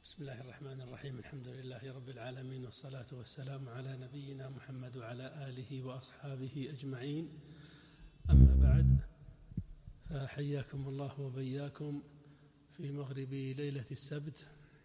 بسم الله الرحمن الرحيم. الحمد لله رب العالمين، والصلاة والسلام على نبينا محمد وعلى آله وأصحابه أجمعين. أما بعد، فحياكم الله وبياكم في مغرب ليلة السبت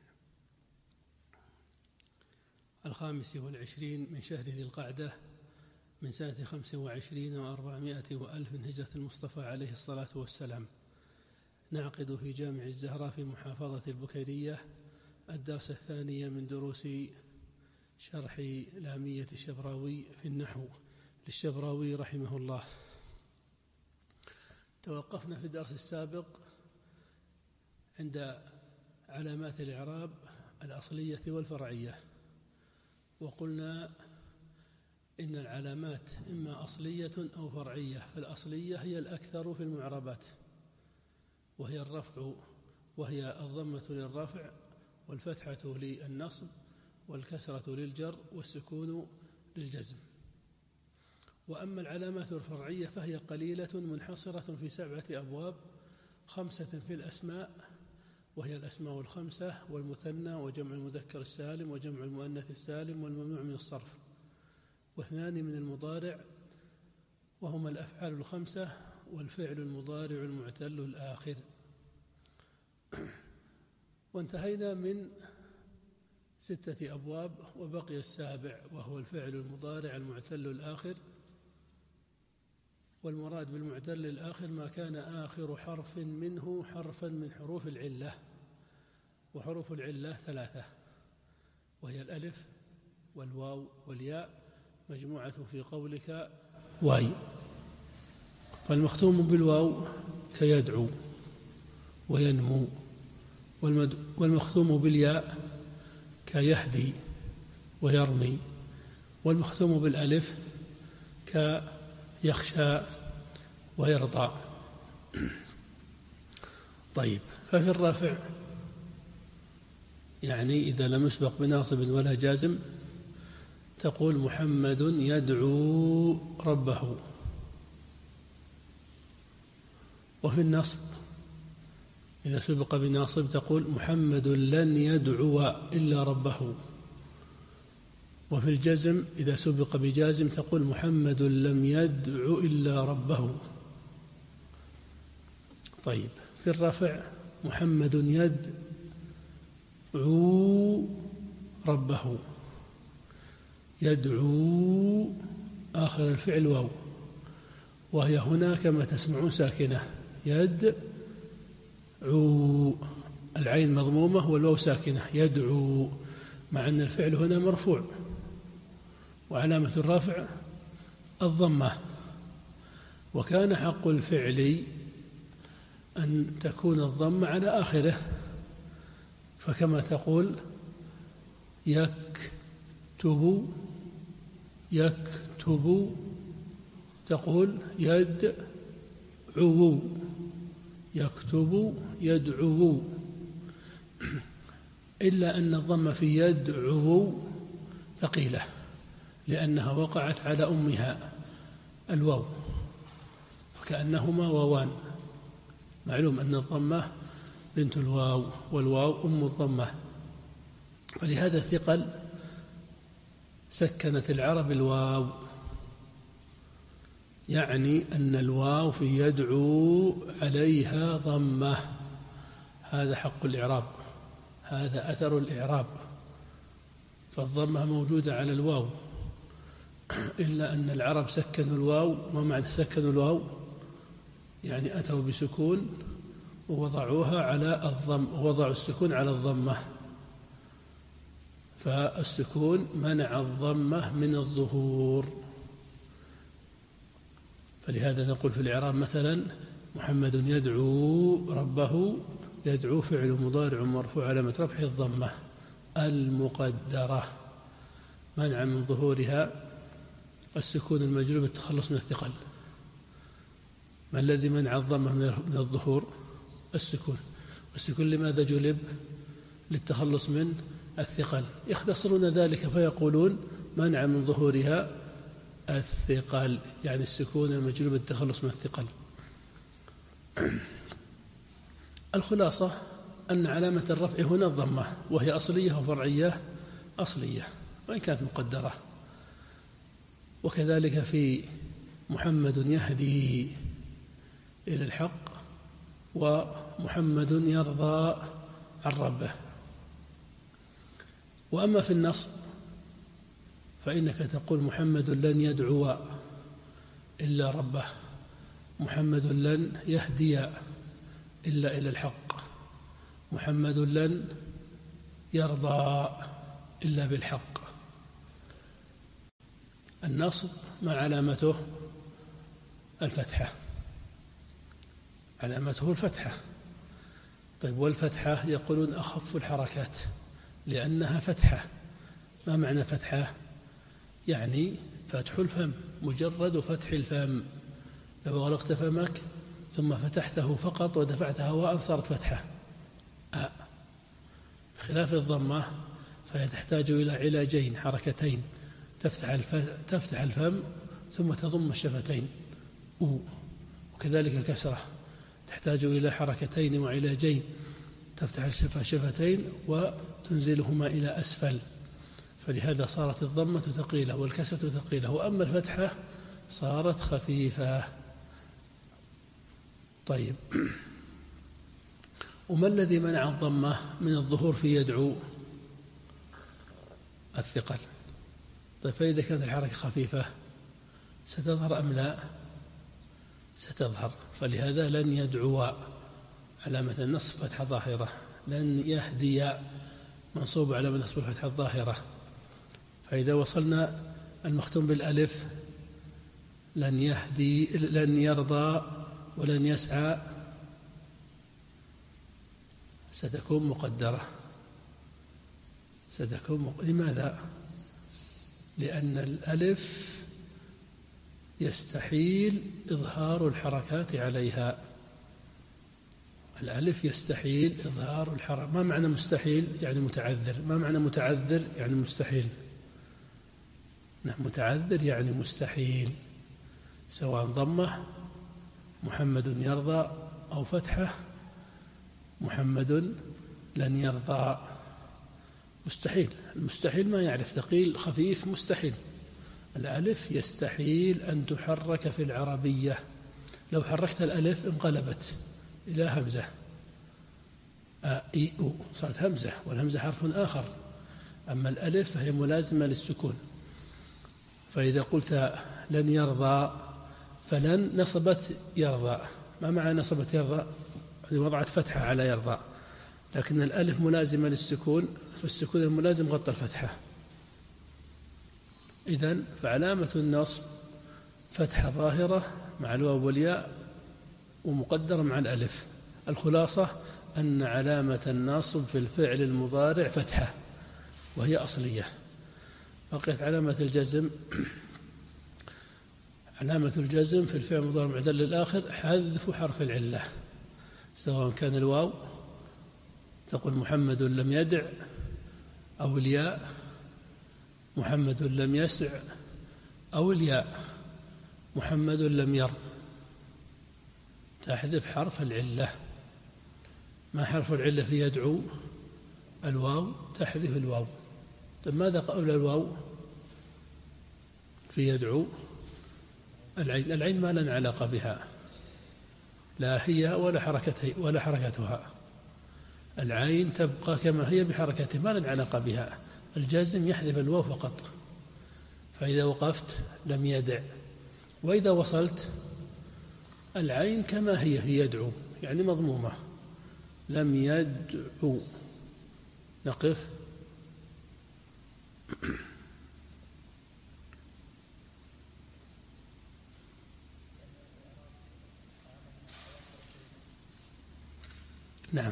25 من شهر ذي القعدة من سنة 25 و400 وألف من هجرة المصطفى عليه الصلاة والسلام. نعقد في جامع الزهراء في محافظة البكيرية الدرس الثاني من دروس شرح لامية الشبراوي في النحو للشبراوي رحمه الله. توقفنا في الدرس السابق عند علامات الإعراب الأصلية والفرعية، وقلنا إن العلامات إما أصلية أو فرعية، فالأصلية هي الأكثر في المعربات، وهي الرفع، وهي الضمة للرفع، والفتحة للنصب، والكسرة للجر، والسكون للجزم. وأما العلامات الفرعية فهي قليلة منحصرة في 7 أبواب، 5 في الأسماء، وهي الأسماء الخمسة والمثنى وجمع المذكر السالم وجمع المؤنث السالم والممنوع من الصرف، و2 من المضارع وهما الأفعال الخمسة والفعل المضارع المعتل الآخر. وانتهينا من 6 أبواب، وبقي السابع وهو الفعل المضارع المعتل الآخر. والمراد بالمعتل الآخر ما كان آخر حرف منه حرفا من حروف العلة، وحروف العلة 3، وهي الألف والواو والياء، مجموعة في قولك واي. فالمختوم بالواو كيدعو وينمو، والمختوم بالياء كيهدي ويرمي، والمختوم بالألف كيخشى ويرضى. طيب، ففي الرفع يعني إذا لم يسبق بناصب ولا جازم تقول محمد يدعو ربه. وفي النصب إذا سبق بناصب تقول محمد لن يدعو إلا ربه. وفي الجزم إذا سبق بجازم تقول محمد لم يدعو إلا ربه. طيب، في الرفع محمد يدعو ربه، يدعو آخر الفعل واو، وهي هنا كما تسمعون ساكنة، يدعو، العين مضمومة والواو ساكنة، يدعو، مع أن الفعل هنا مرفوع، وعلامة الرفع الضمة. وكان حق الفعل أن تكون الضمة على آخره، فكما تقول يكتب، يكتب تقول يدعو، يكتب يدعو، إلا أن الضمة في يدعو ثقيلة لأنها وقعت على أمها الواو، فكأنهما واوان. معلوم أن الضمة بنت الواو، والواو أم الضمة، فلهذا الثقل سكنت العرب الواو، يعني أن الواو في يدعو عليها ضمة. هذا حق الإعراب، هذا أثر الإعراب، فالضمة موجودة على الواو، إلا أن العرب سكنوا الواو. ما معنى سكنوا الواو؟ يعني أتوا بسكون ووضعوها على الضم، ووضعوا السكون على الضمة، فالسكون منع الضمة من الظهور. فلهذا نقول في الإعراب مثلا محمد يدعو ربه، يدعو فعل مضارع مرفوع علامة رفعه الضمة المقدرة منع من ظهورها السكون المجلوب التخلص من الثقل. ما الذي منع الضمة من الظهور؟ السكون. والسكون لماذا جلب؟ للتخلص من الثقل. يختصرون ذلك فيقولون منع من ظهورها الثقل، يعني السكون المجلوب التخلص من الثقل. الخلاصة أن علامة الرفع هنا الضمة، وهي أصلية وفرعية أصلية وإن كانت مقدرة. وكذلك في محمد يهدي إلى الحق ومحمد يرضى عن ربه. وأما في النصب فإنك تقول محمد لن يدعو إلا ربه، محمد لن يهدي إلا إلى الحق، محمد لن يرضى إلا بالحق. النصب ما علامته؟ الفتحة، علامته الفتحة. طيب والفتحة يقولون أخف الحركات لأنها فتحة. ما معنى فتحة؟ يعني فتح الفم، مجرد فتح الفم. لو أغلقت فمك ثم فتحته فقط ودفعت هواء صارت فتحة. خلاف الضمة فهي تحتاج إلى علاجين، حركتين، تفتح الفم ثم تضم الشفتين. وكذلك الكسرة تحتاج إلى حركتين وعلاجين، تفتح الشفتين وتنزلهما إلى أسفل، فلهذا صارت الضمة ثقيلة والكسرة ثقيلة، وأما الفتحة صارت خفيفة. طيب، وما الذي منع الضمة من الظهور في يدعو؟ الثقل. طيب فإذا كانت الحركة خفيفة ستظهر أم لا؟ ستظهر. فلهذا لن يدعو علامة النصب فتحة ظاهرة، لن يهدي منصوب علامة النصب الفتحة الظاهرة. فإذا وصلنا المختوم بالألف لن يهدي، لن يرضى ولن يسعى ستكون مقدرة، لماذا؟ لأن الألف يستحيل إظهار الحركات عليها. الألف يستحيل إظهار الحركة. ما معنى مستحيل؟ يعني متعذر. ما معنى متعذر؟ يعني مستحيل. نعم، متعذر يعني مستحيل، سواء ضمة محمد يرضى أو فتحة محمد لن يرضى. مستحيل. المستحيل ما يعرف ثقيل خفيف، مستحيل. الألف يستحيل أن تحرك في العربية. لو حركت الألف انقلبت إلى همزة، إي أو، صارت همزة، والهمزة حرف آخر. أما الألف فهي ملازمة للسكون. فإذا قلت لن يرضى فلن نصبت يرضى. ما معنى نصبت يرضى؟ وضعت فتحة على يرضى، لكن الألف ملازمة للسكون، فالسكون الملازم غطى الفتحة. إذن فعلامة النصب فتحة ظاهرة مع الواو والياء ومقدرة مع الألف. الخلاصة أن علامة النصب في الفعل المضارع فتحة وهي أصلية. بقيت علامة الجزم. علامة الجزم في الفعل المضارع المعتل للآخر حذف حرف العلة، سواء كان الواو تقول محمد لم يدع، أو الياء محمد لم يسع، أو الياء محمد لم يرم. تحذف حرف العلة. ما حرف العلة في يدعو؟ الواو، تحذف الواو. طيب ماذا قبل الواو في يدعو؟ العين. العين ما لنا علاقة بها، لا هي ولا حركتها. العين تبقى كما هي بحركتها، ما لنا علاقة بها. الجازم يحذف الواو فقط. فإذا وقفت لم يدع، وإذا وصلت العين كما هي في يدعو، يعني مضمومة، لم يدعو. نقف. نعم.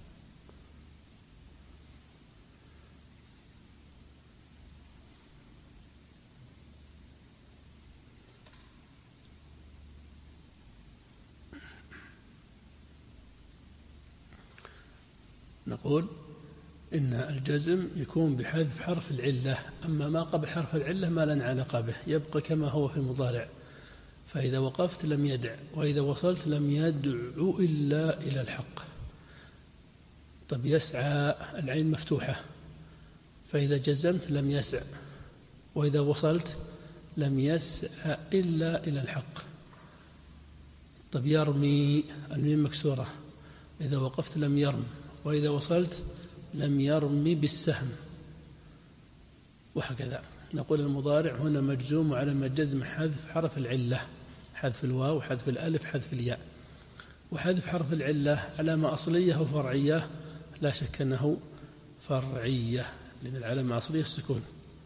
نقول إن الجزم يكون بحذف حرف العلة، أما ما قبل حرف العلة ما لنا علاقة به، يبقى كما هو في المضارع. فإذا وقفت لم يدع، وإذا وصلت لم يدعو إلا إلى الحق. طب يسعى العين مفتوحة، فإذا جزمت لم يسع، وإذا وصلت لم يسع إلا إلى الحق. طب يرمي، الميم مكسورة، إذا وقفت لم يرم، وإذا وصلت لم يرمي بالسهم، وهكذا. نقول المضارع هنا مجزوم، وعلامة جزم حذف حرف العلة، حذف الواو، حذف الألف، حذف الياء. وحذف حرف العلة علامة أصلية أو فرعية؟ لا شك أنه فرعية، لأن العلامة الأصلية السكون.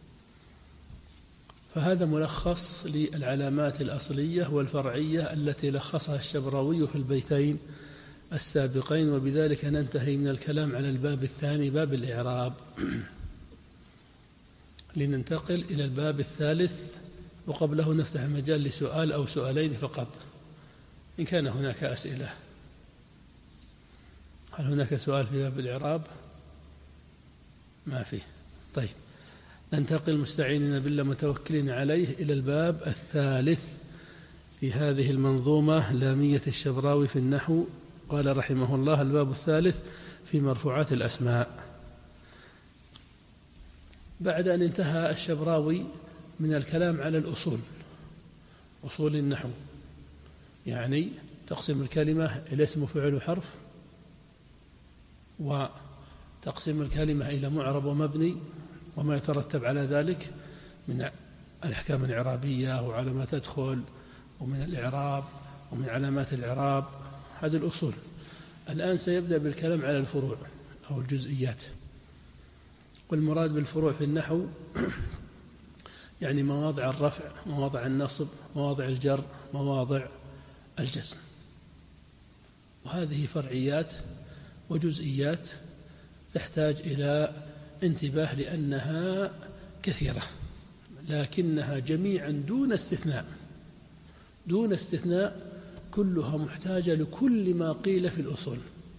فهذا ملخص للعلامات الأصلية والفرعية التي لخصها الشبراوي في البيتين السابقين. وبذلك ننتهي من الكلام على الباب الثاني، باب الإعراب، لننتقل إلى الباب الثالث، وقبله نفتح المجال لسؤال أو سؤالين فقط إن كان هناك أسئلة. هل هناك سؤال في باب الإعراب؟ ما فيه. طيب، ننتقل مستعينين بالله متوكلين عليه إلى الباب الثالث في هذه المنظومة لامية الشبراوي في النحو. قال رحمه الله: الباب الثالث في مرفوعات الأسماء. بعد أن انتهى الشبراوي من الكلام على الأصول، أصول النحو، يعني تقسيم الكلمة إلى اسم وفعل وحرف، وتقسيم الكلمة إلى معرب ومبني، وما يترتب على ذلك من الأحكام الإعرابية وعلى ما تدخل، ومن الإعراب ومن علامات الإعراب، هذه الأصول. الآن سيبدأ بالكلام على الفروع أو الجزئيات. والمراد بالفروع في النحو يعني مواضع الرفع، مواضع النصب، مواضع الجر، مواضع الجزم. وهذه فرعيات وجزئيات تحتاج إلى انتباه، لأنها كثيرة، لكنها جميعا دون استثناء، دون استثناء كلها محتاجة لكل ما قيل في الأصول.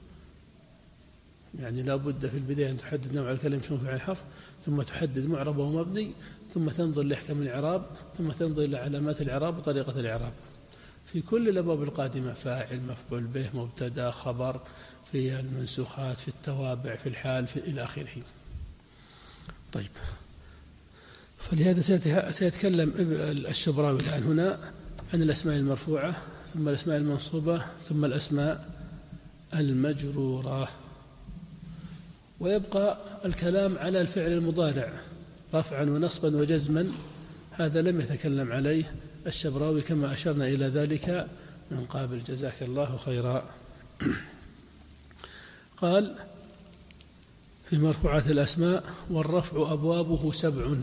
يعني لا بد في البداية أن تحدد نوع الكلمة اسم وفعل حرف، ثم تحدد معرب ومبني، ثم تنظر لأحكام الإعراب، ثم تنظر إلى علامات الإعراب وطريقة الإعراب. في كل الأبواب القادمة: فاعل، مفعول به، مبتدأ، خبر، في المنسوخات، في التوابع، في الحال، إلى آخره. طيب، فلهذا سيتكلم الشبراوي الآن هنا عن الأسماء المرفوعة، ثم الأسماء المنصوبة، ثم الأسماء المجرورة. ويبقى الكلام على الفعل المضارع رفعا ونصبا وجزما، هذا لم يتكلم عليه الشبراوي كما أشرنا إلى ذلك من قبل، جزاك الله خيرا. قال في مرفوعات الأسماء: والرفع أبوابه 7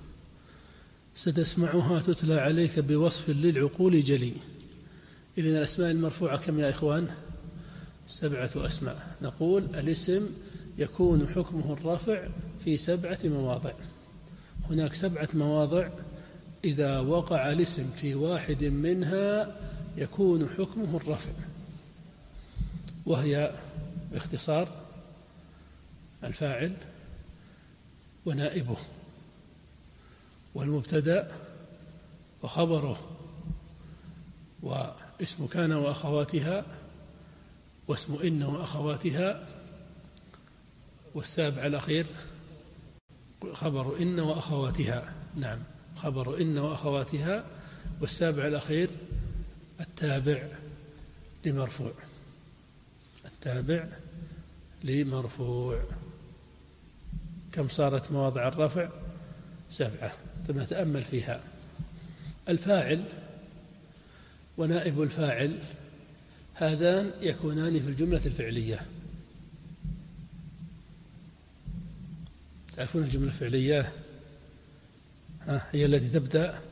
ستسمعها تتلى عليك بوصف للعقول جلي. إذن الأسماء المرفوعة كم يا إخوان؟ 7 أسماء. نقول الاسم يكون حكمه الرفع في 7 مواضع. هناك 7 مواضع إذا وقع الاسم في واحد منها يكون حكمه الرفع، وهي باختصار: الفاعل ونائبه، والمبتدأ وخبره، واسم كان وأخواتها، واسم إن وأخواتها، والسابع الأخير خبر إن وأخواتها. نعم، خبر إن وأخواتها، والسابع الأخير التابع لمرفوع، التابع لمرفوع. كم صارت مواضع الرفع؟ 7. ثم تأمل فيها: الفاعل ونائب الفاعل هذان يكونان في الجملة الفعلية. تعرفون الجملة الفعلية هي التي تبدأ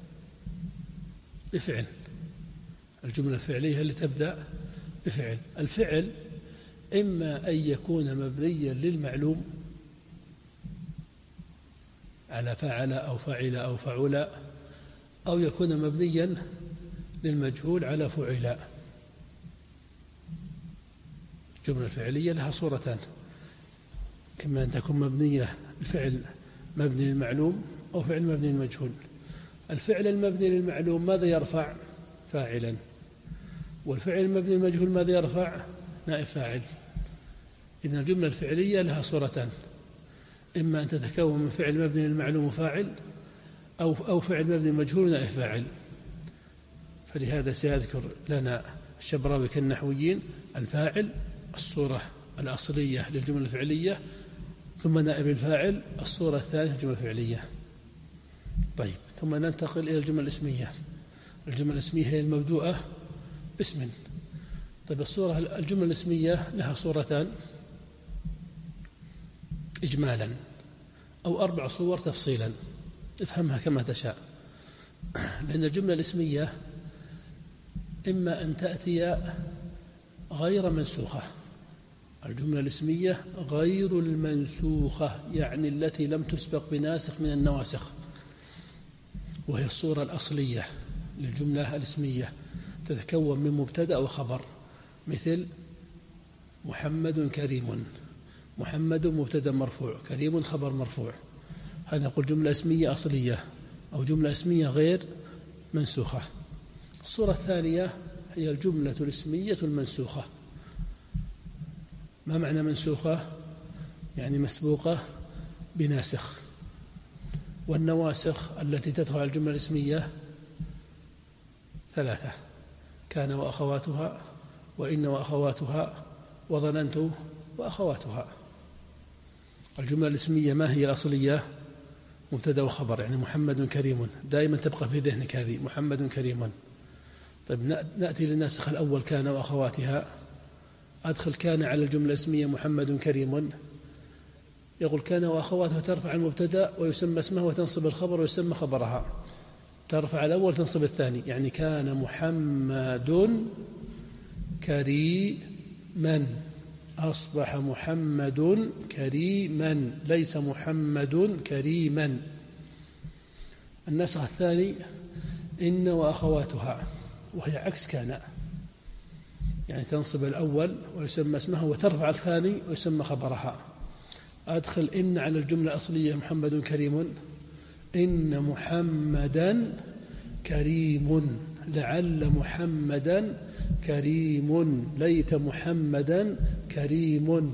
بفعل. الجملة الفعلية التي تبدأ بفعل. الفعل إما أن يكون مبنيا للمعلوم على فعل أو فعل أو فعل، أو يكون مبنيا للمجهول على فعل. الجملة الفعلية لها صورتان: إما أن تكون مبنية الفعل مبني للمعلوم، أو فعل مبني للمجهول. الفعل المبني للمعلوم ماذا يرفع؟ فاعلا. والفعل المبني للمجهول ماذا يرفع؟ نائب فاعل. إن الجملة الفعلية لها صورتان، إما أن تتكون من فعل مبني للمعلوم فاعل أو فعل مبني مجهول نائب فاعل. فلهذا سيذكر لنا الشبراوي كالنحويين الفاعل الصورة الأصلية للجملة الفعلية، ثم نائب الفاعل الصورة الثانية للجملة الفعلية. طيب، ثم ننتقل إلى الجملة الاسمية. الجملة الاسمية هي المبدوءة باسم. طيب، الجملة الاسمية لها صورتان إجمالا أو 4 صور تفصيلا، افهمها كما تشاء. لأن الجملة الاسمية إما أن تأتي غير منسوخة. الجملة الاسمية غير المنسوخة، يعني التي لم تسبق بناسخ من النواسخ، وهي الصورة الأصلية للجملة الاسمية، تتكون من مبتدأ وخبر، مثل محمد كريم. محمد مبتدأ مرفوع، كريم خبر مرفوع. هذا نقول جملة اسمية أصلية أو جملة اسمية غير منسوخة. الصورة الثانية هي الجملة الاسمية المنسوخة. ما معنى منسوخة؟ يعني مسبوقة بناسخ. والنواسخ التي تدخل على الجملة الاسمية 3: كان وأخواتها، وإن وأخواتها، وظننت وأخواتها. الجملة الاسمية ما هي الأصلية؟ مبتدأ وخبر، يعني محمد كريم، دائما تبقى في ذهنك هذه، محمد كريم. طيب، نأتي للناسخ الأول كان وأخواتها. أدخل كان على الجملة الاسمية محمد كريم، يقول كان وأخواتها ترفع المبتدأ ويسمى اسمه وتنصب الخبر ويسمى خبرها. ترفع الأول تنصب الثاني، يعني كان محمد كريما، أصبح محمد كريما، ليس محمد كريما. النسخ الثاني إن وأخواتها، وهي عكس كان، يعني تنصب الأول ويسمى اسمه وترفع الثاني ويسمى خبرها. أدخل إن على الجملة الأصلية محمد كريم، إن محمدا كريم، لعل محمدا كريم، ليت محمدا كريم.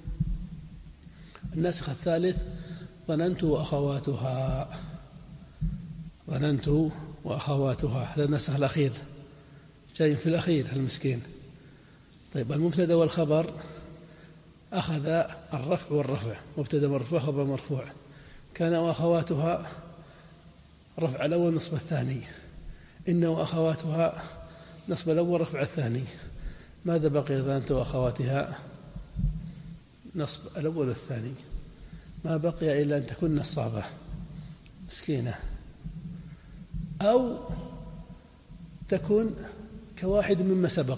الناسخ الثالث ظننت وأخواتها، ظننت وأخواتها، هذا النسخ الأخير، جاي في الأخير المسكين. طيب، المبتدأ والخبر أخذ الرفع والرفع، مبتدأ مرفوع خبر مرفوع. كان وأخواتها رفع الأول نصب الثاني، إن وأخواتها نصب الأول رفع الثاني. ماذا بقي؟ ظننت وأخواتها نصب الأول والثاني، ما بقي إلا أن تكون نصابة مسكينة، أو تكون كواحد مما سبق.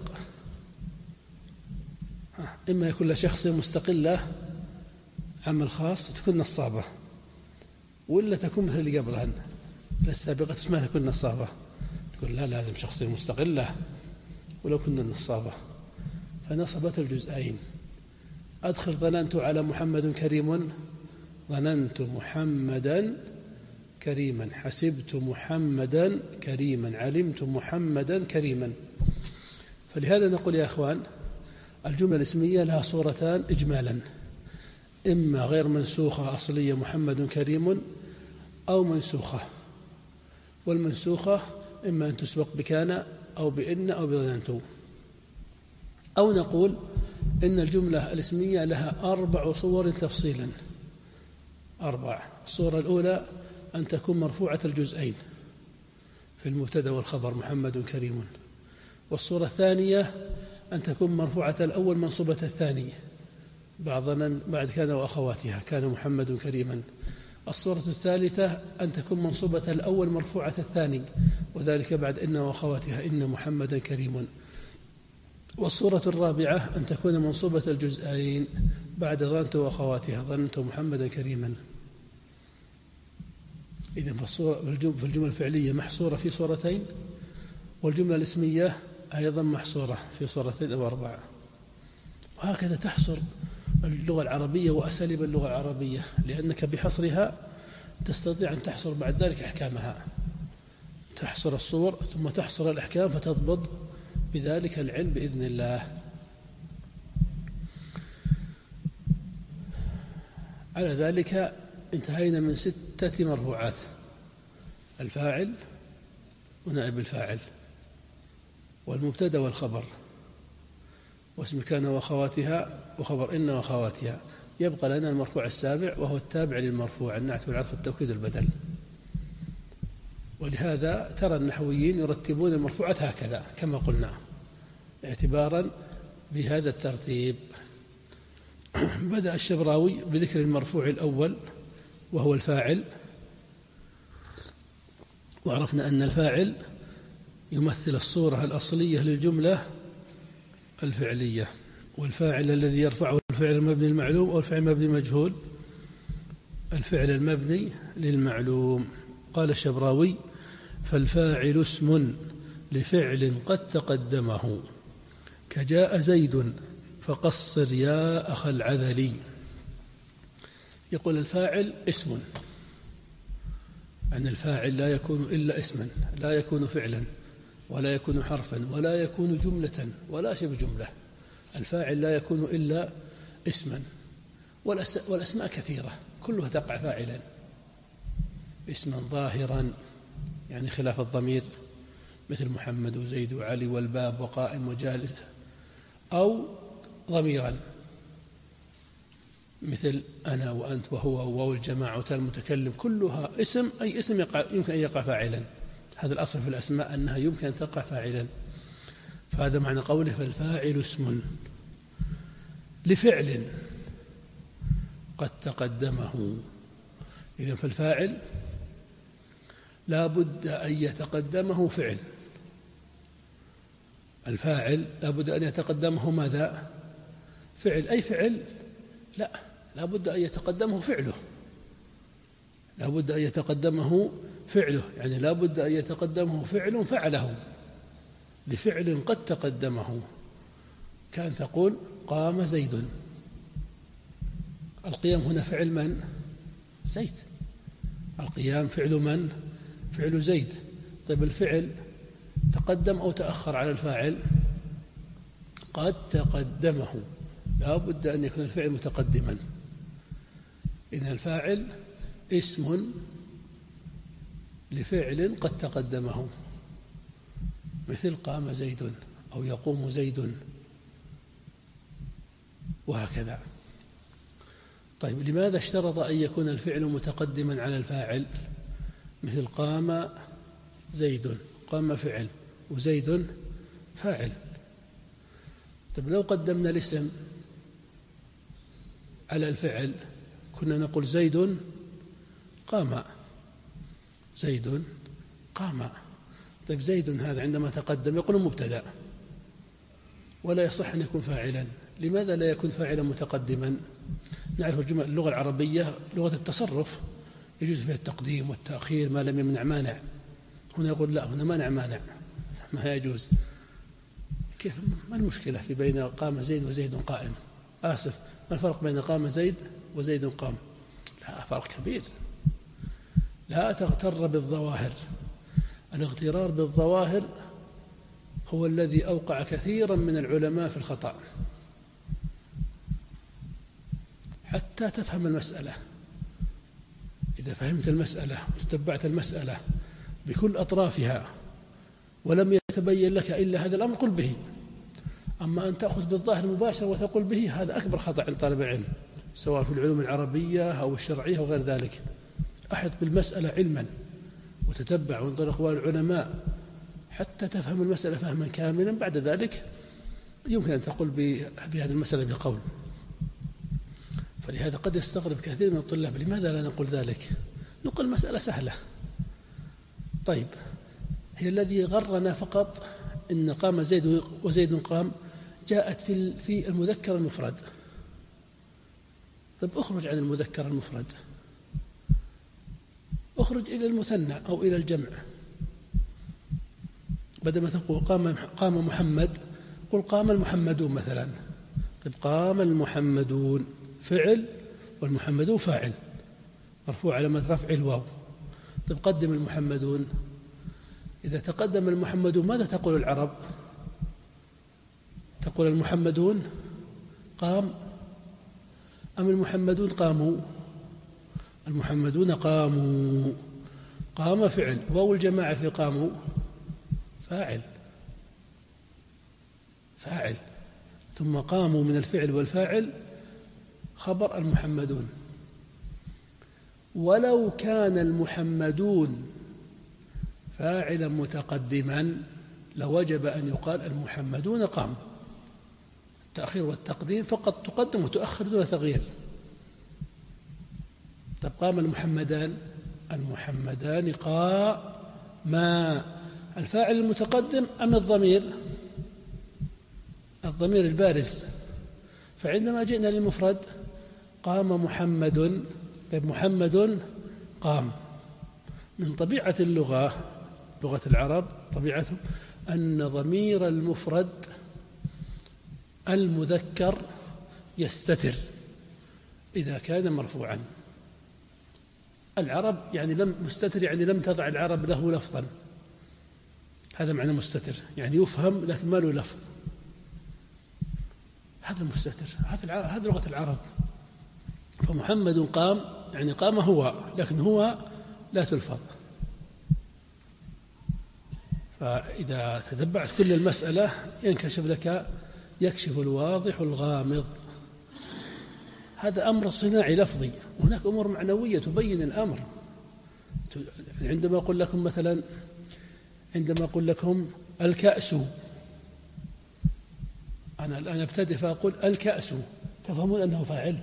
إما يكون لشخص مستقلة عمل خاص تكون نصابة، ولا تكون مثل اللي قبلها السابقة ما تكون نصابة. تقول لا، لازم شخصية مستقلة ولو كنا نصابة، فنصبت الجزئين. أدخل ظننت على محمد كريم، ظننت محمدا كريما، حسبت محمدا كريما، علمت محمدا كريما. فلهذا نقول يا أخوان الجملة الاسمية لها صورتان إجمالا، إما غير منسوخة أصلية محمد كريم، أو منسوخة. والمنسوخة إما أن تسبق بكان أو بإن أو بظننت. أو نقول إن الجملة الاسمية لها 4 صور تفصيلا. 4. الصورة الأولى أن تكون مرفوعة الجزئين في المبتدأ والخبر محمد كريم. والصورة الثانية أن تكون مرفوعة الأول منصوبة الثاني بعد كان وأخواتها، كان محمد كريما. الصورة الثالثة أن تكون منصوبة الأول مرفوعة الثاني، وذلك بعد إن وأخواتها، إن محمدا كريم. والصورة الرابعة أن تكون منصوبة الجزئين بعد ظننت وأخواتها، ظننت محمدا كريما. إذن في الجملة الفعلية محصورة في صورتين، والجملة الاسمية أيضا محصورة في صورتين أو 4. وهكذا تحصر اللغة العربية وأساليب اللغة العربية، لأنك بحصرها تستطيع أن تحصر بعد ذلك أحكامها. تحصر الصور ثم تحصر الأحكام، فتضبط بذلك العلم بإذن الله. على ذلك انتهينا من 6 مرفوعات: الفاعل ونائب الفاعل والمبتدأ والخبر واسم كان وأخواتها وخبر إن وأخواتها. يبقى لنا المرفوع السابع وهو التابع للمرفوع: النعت والعطف والتوكيد والبدل. ولهذا ترى النحويين يرتبون المرفوعات هكذا كما قلنا اعتبارا بهذا الترتيب. بدأ الشبراوي بذكر المرفوع الأول وهو الفاعل، وعرفنا أن الفاعل يمثل الصورة الأصلية للجملة الفعلية، والفاعل الذي يرفعه الفعل المبني المعلوم أو الفعل المبني مجهول. الفعل المبني للمعلوم. قال الشبراوي: فالفاعل اسم لفعل قد تقدمه كجاء زيد فقصر يا أخ العذلي. يقول الفاعل اسم، أن الفاعل لا يكون إلا اسما، لا يكون فعلا ولا يكون حرفا ولا يكون جملة ولا شبه جملة. الفاعل لا يكون إلا اسما، والأسماء كثيرة كلها تقع فاعلا: اسما ظاهرا يعني خلاف الضمير مثل محمد وزيد وعلي والباب وقائم وجالس، أو ضميرا مثل أنا وأنت وهو والجماعة والمتكلم، كلها اسم، أي اسم يمكن أن يقع فاعلا. هذا الأصل في الأسماء أنها يمكن أن تقع فاعلا. فهذا معنى قوله: فالفاعل اسم لفعل قد تقدمه. إذن فالفاعل لا بد أن يتقدمه فعل. الفاعل لا بد أن يتقدمه ماذا؟ فعل. أي فعل؟ لا بد أن يتقدمه فعله. لا بد أن يتقدمه فعله، يعني لا بد أن يتقدمه فعل فعله لفعل قد تقدمه. كان تقول: قام زيد. القيام هنا فعل من؟ زيد. القيام فعل من؟ فعل زيد. طيب الفعل تقدم أو تأخر على الفاعل؟ قد تقدمه. لا بد أن يكون الفعل متقدما. إذن الفاعل اسم لفعل قد تقدمه، مثل قام زيد أو يقوم زيد وهكذا. طيب لماذا اشترط أن يكون الفعل متقدما على الفاعل؟ مثل قام زيد، قام فعل وزيد فاعل. طيب لو قدمنا الاسم على الفعل كنا نقول زيد قام، زيد قام. طيب زيد هذا عندما تقدم يقول مبتدأ ولا يصح أن يكون فاعلا. لماذا لا يكون فاعلا متقدما؟ نعرف الجمل اللغة العربية لغة التصرف، يجوز فيها التقديم والتأخير ما لم يمنع مانع. هنا يقول لا، هنا مانع مانع ما يجوز. كيف؟ ما المشكلة في بين قام زيد وزيد قائم؟ آسف، ما الفرق بين قام زيد وزيد قام؟ لا، فرق كبير. لا تغتر بالظواهر. الاغترار بالظواهر هو الذي أوقع كثيرا من العلماء في الخطأ. حتى تفهم المسألة، إذا فهمت المسألة وتتبعت المسألة بكل أطرافها ولم يتبين لك إلا هذا الأمر قل به. أما أن تأخذ بالظاهر مباشرة وتقول به، هذا أكبر خطأ عند طالب العلم، سواء في العلوم العربية أو الشرعية أو غير ذلك. أحط بالمسألة علما وتتبع وانظر أقوال العلماء حتى تفهم المسألة فهما كاملا. بعد ذلك يمكن أن تقول بهذه المسألة بقول. فلهذا قد يستغرب كثير من الطلاب: لماذا لا نقول ذلك؟ نقول مسألة سهلة. طيب هي الذي غرنا فقط إن قام زيد وزيد قام جاءت في المذكر المفرد. طيب اخرج عن المذكر المفرد، اخرج إلى المثنى أو إلى الجمع. بدل ما تقول قام محمد قل قام المحمدون مثلا. طيب قام المحمدون فعل والمحمدون فاعل مرفوع علامة رفعه الواو. طيب قدم المحمدون. إذا تقدم المحمدون ماذا تقول العرب؟ تقول المحمدون قام أم المحمدون قاموا؟ المحمدون قاموا. قام فعل، واو الجماعة في قاموا فاعل، ثم قاموا من الفعل والفاعل خبر المحمدون. ولو كان المحمدون فاعلا متقدما لوجب أن يقال المحمدون قام. التأخير والتقديم فقط تقدم وتؤخر دون تغيير. طب قام المحمدان قاما، الفاعل المتقدم أم الضمير البارز؟ فعندما جئنا للمفرد قام محمد، طيب محمد قام. من طبيعة اللغة، لغة العرب طبيعتهم أن ضمير المفرد المذكر يستتر إذا كان مرفوعا. العرب يعني مستتر، يعني لم تضع العرب له لفظا، هذا معنى مستتر، يعني يفهم لكن ما له لفظ، هذا مستتر، هذا لغة العرب. فمحمد قام يعني قام هو، لكن هو لا تلفظ. فإذا تتبعت كل المسألة يكشف الواضح الغامض. هذا أمر صناعي لفظي، وهناك أمور معنوية تبين الأمر. عندما أقول لكم مثلا، عندما أقول لكم الكأس، أنا الآن أبتدئ فأقول الكأس، تفهمون أنه فاعل؟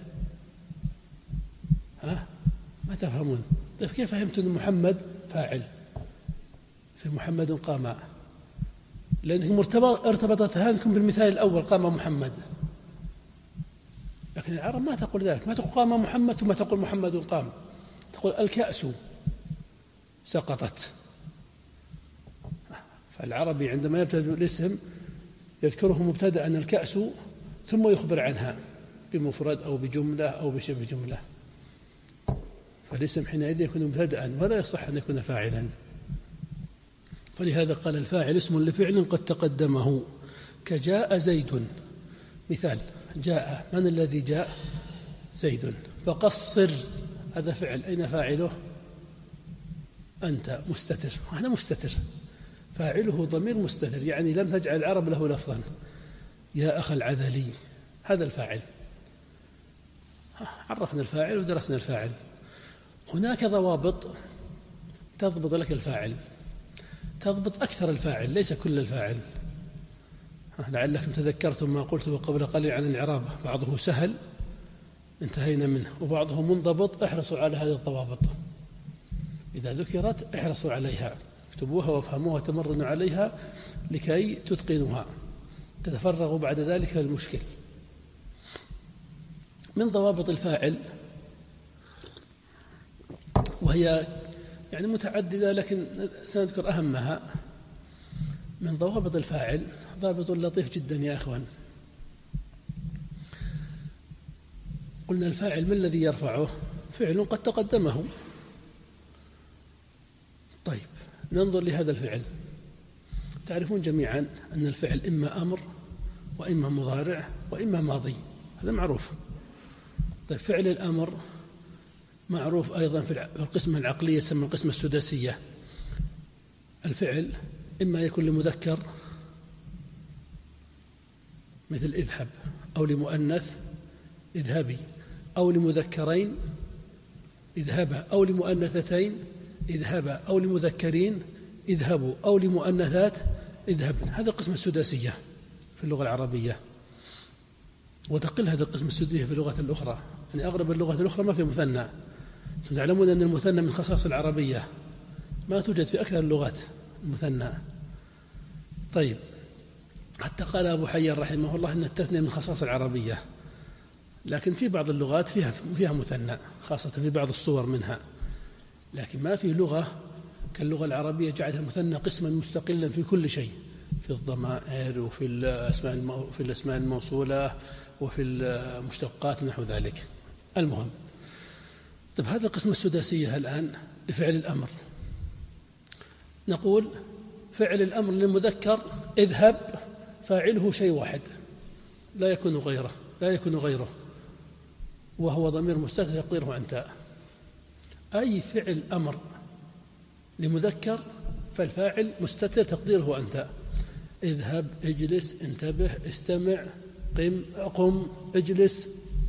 ما تفهمون. طيب كيف فهمت أن محمد فاعل في محمد قام؟ لأنكم ارتبطت هذكم بالمثال الأول قام محمد، لكن العرب ما تقول ذلك، ما تقول قام محمد ثم تقول محمد قام، تقول الكأس سقطت. فالعربي عندما يبتدأ الاسم يذكره مبتدأ الكأس ثم يخبر عنها بمفرد أو بجملة أو بشبه جملة، فالاسم حينئذ يكون مبتدأ ولا يصح أن يكون فاعلا. فلهذا قال الفاعل اسم لفعل قد تقدمه، كجاء زيد. مثال جاء، من الذي جاء؟ زيد. فقصر، هذا فعل، أين فاعله؟ أنت، مستتر، هذا مستتر، فاعله ضمير مستتر، يعني لم تجعل العرب له لفظا. يا أخ العذلي، هذا الفاعل. عرفنا الفاعل ودرسنا الفاعل. هناك ضوابط تضبط لك الفاعل، تضبط أكثر الفاعل ليس كل الفاعل. لعلكم تذكرتم ما قلته قبل قليل عن الإعراب، بعضه سهل انتهينا منه، وبعضه منضبط، احرصوا على هذه الضوابط، إذا ذكرت احرصوا عليها، اكتبوها وافهموها وتمرنوا عليها لكي تتقنوها، تتفرغوا بعد ذلك للمشكل. من ضوابط الفاعل، وهي يعني متعددة لكن سنذكر أهمها، من ضوابط الفاعل ضابط لطيف جدا يا أخوان. قلنا الفاعل ما الذي يرفعه؟ فعل قد تقدمه. طيب ننظر لهذا الفعل. تعرفون جميعا أن الفعل إما أمر وإما مضارع وإما ماضي، هذا معروف. طيب فعل الأمر معروف أيضا في القسمة العقلية، تسمى القسمة السداسية. الفعل إما يكون لمذكر مثل اذهب، أو لمؤنث اذهبي، أو لمذكرين اذهبا، أو لمؤنثتين اذهبا، أو لمذكرين اذهبوا، أو لمؤنثات اذهبن. هذا القسمة السداسية في اللغة العربية، وتقل هذا القسم السداسية في اللغة الأخرى، يعني أغلب اللغة الأخرى ما في مثنى. تعلمون أن المثنى من خصائص العربية، ما توجد في أكثر اللغات المثنى. طيب حتى قال أبو حيان رحمه الله أن التثنية من خصائص العربية، لكن في بعض اللغات فيها مثنى، خاصة في بعض الصور منها، لكن ما في لغة كاللغة العربية جعلها المثنى قسما مستقلا في كل شيء، في الضمائر وفي الأسماء الموصولة وفي المشتقات نحو ذلك. المهم، طيب هذا القسم السداسية الآن لفعل الأمر، نقول فعل الأمر للمذكر اذهب، فاعله شيء واحد لا يكون غيره، وهو ضمير مستتر يقدره أنت. أي فعل أمر لمذكر فالفاعل مستتر تقديره أنت. اذهب، اجلس، انتبه، استمع، قم، اجلس.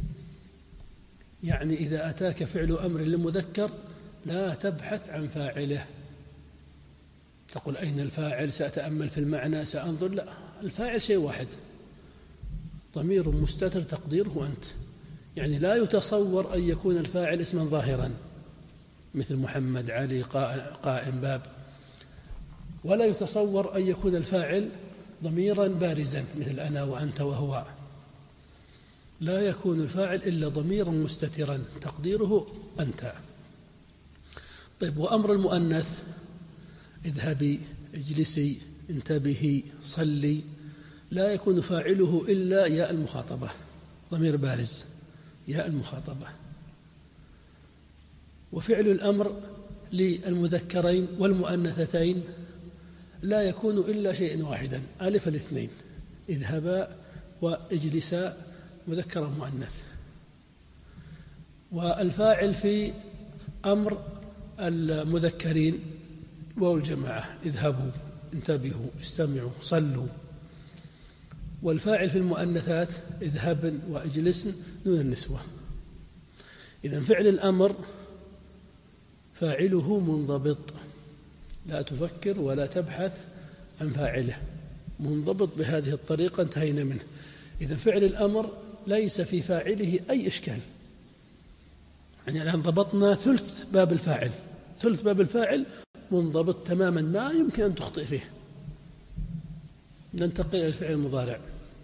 يعني إذا أتاك فعل أمر لمذكر لا تبحث عن فاعله، تقول أين الفاعل، سأتأمل في المعنى، سأنظر. لا، الفاعل شيء واحد، ضمير مستتر تقديره أنت. يعني لا يتصور أن يكون الفاعل اسما ظاهرا مثل محمد، علي، قائم، باب. ولا يتصور أن يكون الفاعل ضميرا بارزا مثل أنا وأنت وهو. لا يكون الفاعل إلا ضميرا مستترا تقديره أنت. طيب، وأمر المؤنث اذهبي، اجلسي، انتبهي، صلي، لا يكون فاعله إلا ياء المخاطبة، ضمير بارز ياء المخاطبة. وفعل الأمر للمذكرين والمؤنثتين لا يكون إلا شيء واحدا، ألف الاثنين، اذهبا واجلسا، مذكر مؤنث. والفاعل في أمر المذكرين واو الجماعة، اذهبوا، انتبهوا، استمعوا، صلوا. والفاعل في المؤنثات اذهبن واجلسن، نون النسوة. إذن فعل الأمر فاعله منضبط، لا تفكر ولا تبحث عن فاعله، منضبط بهذه الطريقة انتهينا منه. إذن فعل الأمر ليس في فاعله أي إشكال. يعني الآن ضبطنا ثلث باب الفاعل، ثلث باب الفاعل منضبط تماما، ما يمكن أن تخطئ فيه. ننتقل إلى الفعل المضارع.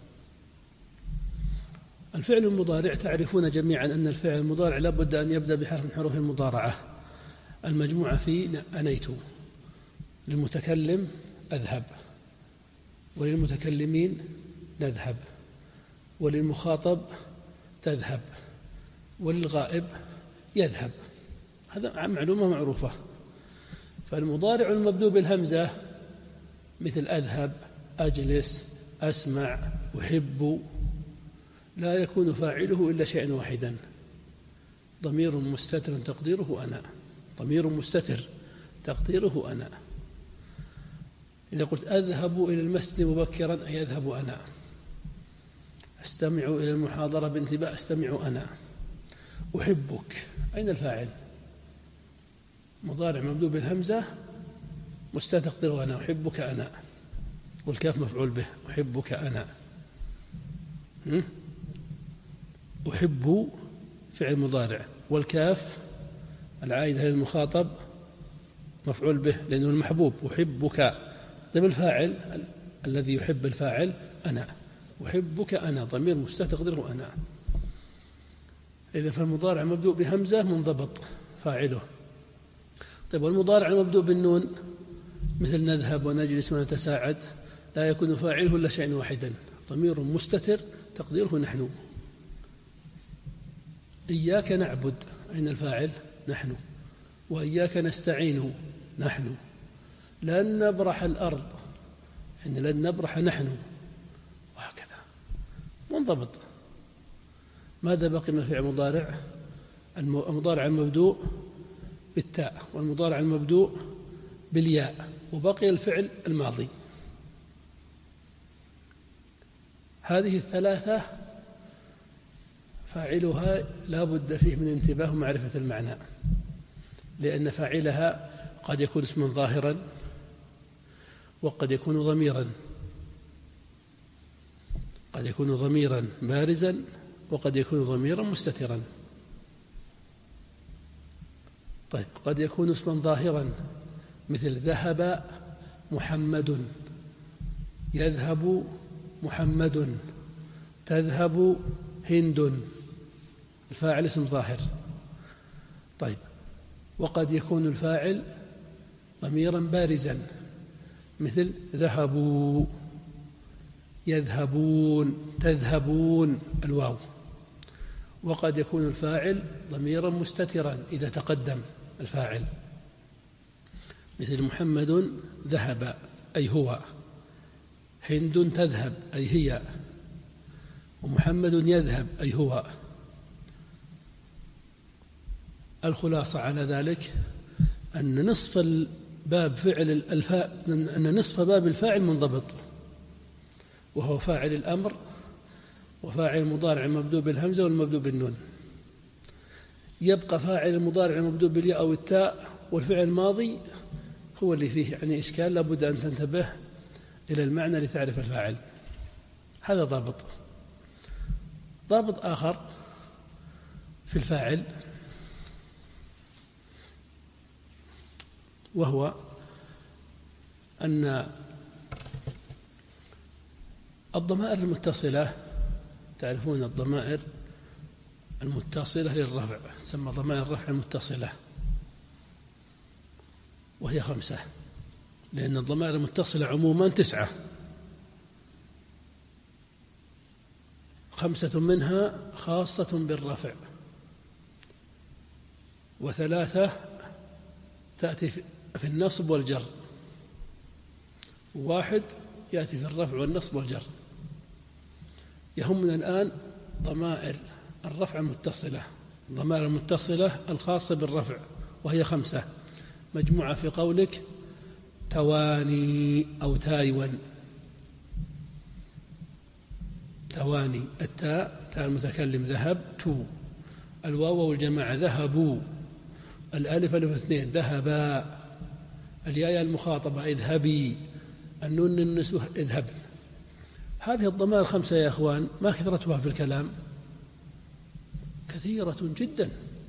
الفعل المضارع تعرفون جميعا أن الفعل المضارع لابد أن يبدأ بحرف من حروف المضارعة المجموعة في أنيت. للمتكلم أذهب، وللمتكلمين نذهب، وللمخاطب تذهب، وللغائب يذهب. هذا معلومة معروفة. فالمضارع المبدوء بالهمزة مثل أذهب، أجلس، أسمع، أحب، لا يكون فاعله إلا شيئا واحدا، ضمير مستتر تقديره أنا، ضمير مستتر تقديره أنا. إذا قلت أذهب إلى المسجد مبكرا أي أذهب أنا، أستمع إلى المحاضرة بانتباه أستمع أنا. أحبك، أين الفاعل؟ مضارع مبدوء بالهمزة مستتر تقديره أنا، أحبك أنا، والكاف مفعول به، أحبك أنا. أحب فعل مضارع، والكاف العائدة للمخاطب مفعول به لأنه المحبوب، أحبك. طيب الفاعل الذي يحب الفاعل أنا، أحبك أنا، ضمير مستتر تقديره أنا. إذا فالمضارع مبدوء بهمزة منضبط فاعله. طيب والمضارع المبدوء بالنون مثل نذهب ونجلس ونتساعد لا يكون فاعله إلا شيئا واحدا، ضمير مستتر تقديره نحن. إياك نعبد، أين الفاعل؟ نحن. وإياك نستعين، نحن. لن نبرح الأرض، يعني لن نبرح نحن، وهكذا منضبط. ماذا بقي من الفعل المضارع؟ المضارع المبدوء بالتاء، والمضارع المبدوء بالياء، وبقي الفعل الماضي. هذه الثلاثة فاعلها لا بد فيه من انتباه ومعرفة المعنى، لأن فاعلها قد يكون اسما ظاهرا، وقد يكون ضميرا، قد يكون ضميرا بارزا، وقد يكون ضميرا مستترا. طيب، قد يكون اسما ظاهرا مثل ذهب محمد، يذهب محمد، تذهب هند، الفاعل اسم ظاهر. طيب، وقد يكون الفاعل ضميرا بارزا مثل ذهبوا، يذهبون، تذهبون، الواو. وقد يكون الفاعل ضميرا مستترا إذا تقدم الفاعل مثل محمد ذهب أي هو، هند تذهب أي هي، ومحمد يذهب أي هو. الخلاصة على ذلك أن نصف باب باب الفاعل منضبط، وهو فاعل الأمر وفاعل المضارع المبدوء بالهمزة والمبدوء بالنون. يبقى فاعل المضارع المبدوء بالياء أو التاء، والفعل الماضي هو اللي فيه يعني إشكال، لابد أن تنتبه إلى المعنى لتعرف الفاعل. هذا ضابط آخر في الفاعل، وهو أن الضمائر المتصلة، تعرفون الضمائر المتصلة للرفع تسمى ضمائر الرفع المتصلة، وهي 5، لأن الضمائر المتصلة عموما 9، 5 منها خاصة بالرفع، و3 تأتي في النصب والجر، و1 يأتي في الرفع والنصب والجر. يهمنا الآن ضمائر الرفع المتصلة، ضمائر المتصلة الخاصة بالرفع، وهي 5 مجموعة في قولك تواني أو تايون. تواني، التاء تاء المتكلم ذهبت، الواو والجماعة ذهبوا، الألف ألف الاثنين ذهبا، الياء المخاطبة اذهبي، النون النسوة اذهب. هذه الضمائر 5 يا أخوان، ما كثرتها في الكلام؟ كثيرة جدا.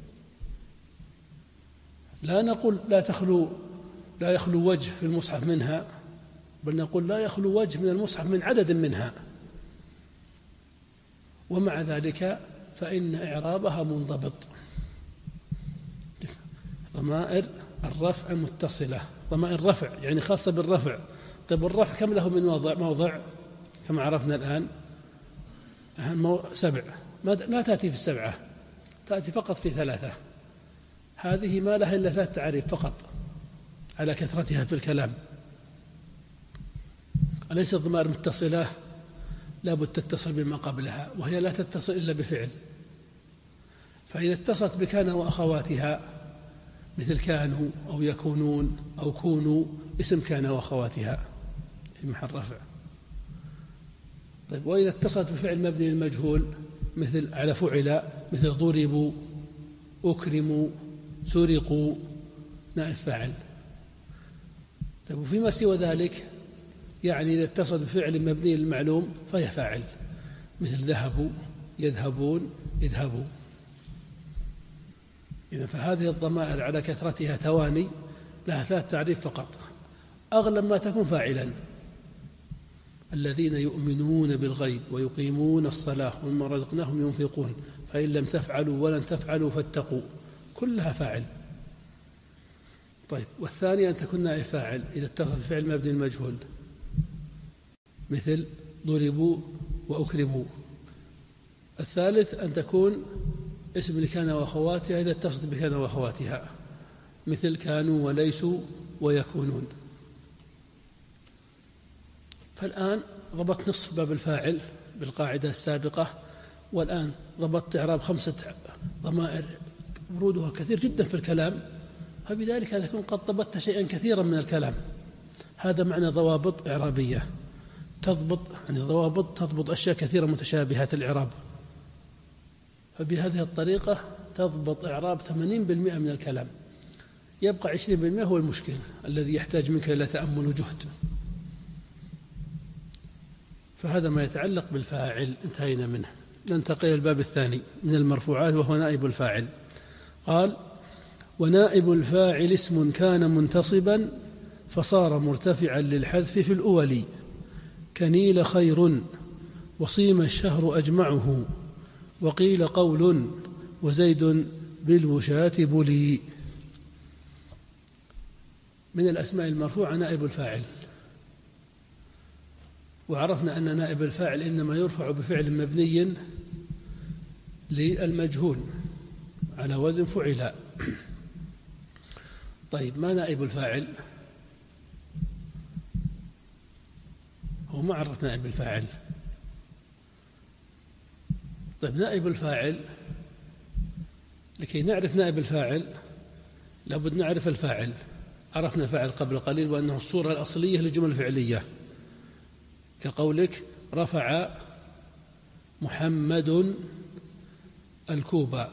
لا نقول لا يخلو وجه في المصحف منها، بل نقول لا يخلو وجه من المصحف من عدد منها، ومع ذلك فإن إعرابها منضبط. ضمائر الرفع المتصلة، ضمائر الرفع يعني خاصة بالرفع. طيب الرفع كم له من موضع كما عرفنا الآن؟ 7، ما تأتي في 7، تأتي فقط في 3. هذه ما لها إلا 3 تعريف فقط على كثرتها في الكلام. أليس الضمائر المتصلة لابد تتصل بما قبلها، وهي لا تتصل إلا بفعل. فإذا اتصلت بكان وأخواتها مثل كانوا أو يكونون أو كونوا، اسم كان وأخواتها في محل رفع. طيب وإذا اتصلت بفعل مبني للمجهول مثل على فعل، مثل ضربوا، أكرموا، سرقوا، نائب فاعل. طيب وفيما سوى ذلك يعني إذا اتصلت بفعل مبني للمعلوم فهي فاعل، مثل ذهبوا، يذهبون، اذهبوا. إذن فهذه الضمائر على كثرتها تواني لها 3 تعريف فقط، أغلب ما تكون فاعلا. الذين يؤمنون بالغيب ويقيمون الصلاة ومما رزقناهم ينفقون فإن لم تفعلوا ولن تفعلوا فاتقوا، كلها فاعل. طيب والثانية أن تكون نائب فاعل إذا اتصل الفعل مبني المجهول، مثل ضربوا وأكرموا. الثالث أن تكون اسم لكان وأخواتها إذا اتصلت بكان وأخواتها، مثل كانوا وليسوا ويكونون. فالآن ضبط نصف باب الفاعل بالقاعدة السابقة، والآن ضبطت إعراب 5 ضمائر ورودها كثير جدا في الكلام، فبذلك تكون قد ضبطت شيئا كثيرا من الكلام. هذا معنى ضوابط إعرابية، تضبط أشياء كثيرة متشابهات الإعراب. فبهذه الطريقة تضبط إعراب 80% من الكلام، يبقى 20% هو المشكل الذي يحتاج منك إلى تأمل وجهد. فهذا ما يتعلق بالفاعل، انتهينا منه. ننتقل إلى الباب الثاني من المرفوعات، وهو نائب الفاعل. قال: ونائب الفاعل اسم كان منتصبا فصار مرتفعا للحذف في الأول، كنيل خير وصيم الشهر أجمعه، وقيل قول وزيد بالوشاة بلي. من الأسماء المرفوعة نائب الفاعل. وعرفنا أن نائب الفاعل إنما يرفع بفعل مبني للمجهول على وزن فعل. طيب ما نائب الفاعل؟ هو ما عرف نائب الفاعل. طيب نائب الفاعل لكي نعرف نائب الفاعل لابد نعرف الفاعل. عرفنا الفاعل قبل قليل وأنه الصورة الأصلية للجمل الفعلية، كقولك رفع محمد الكوب.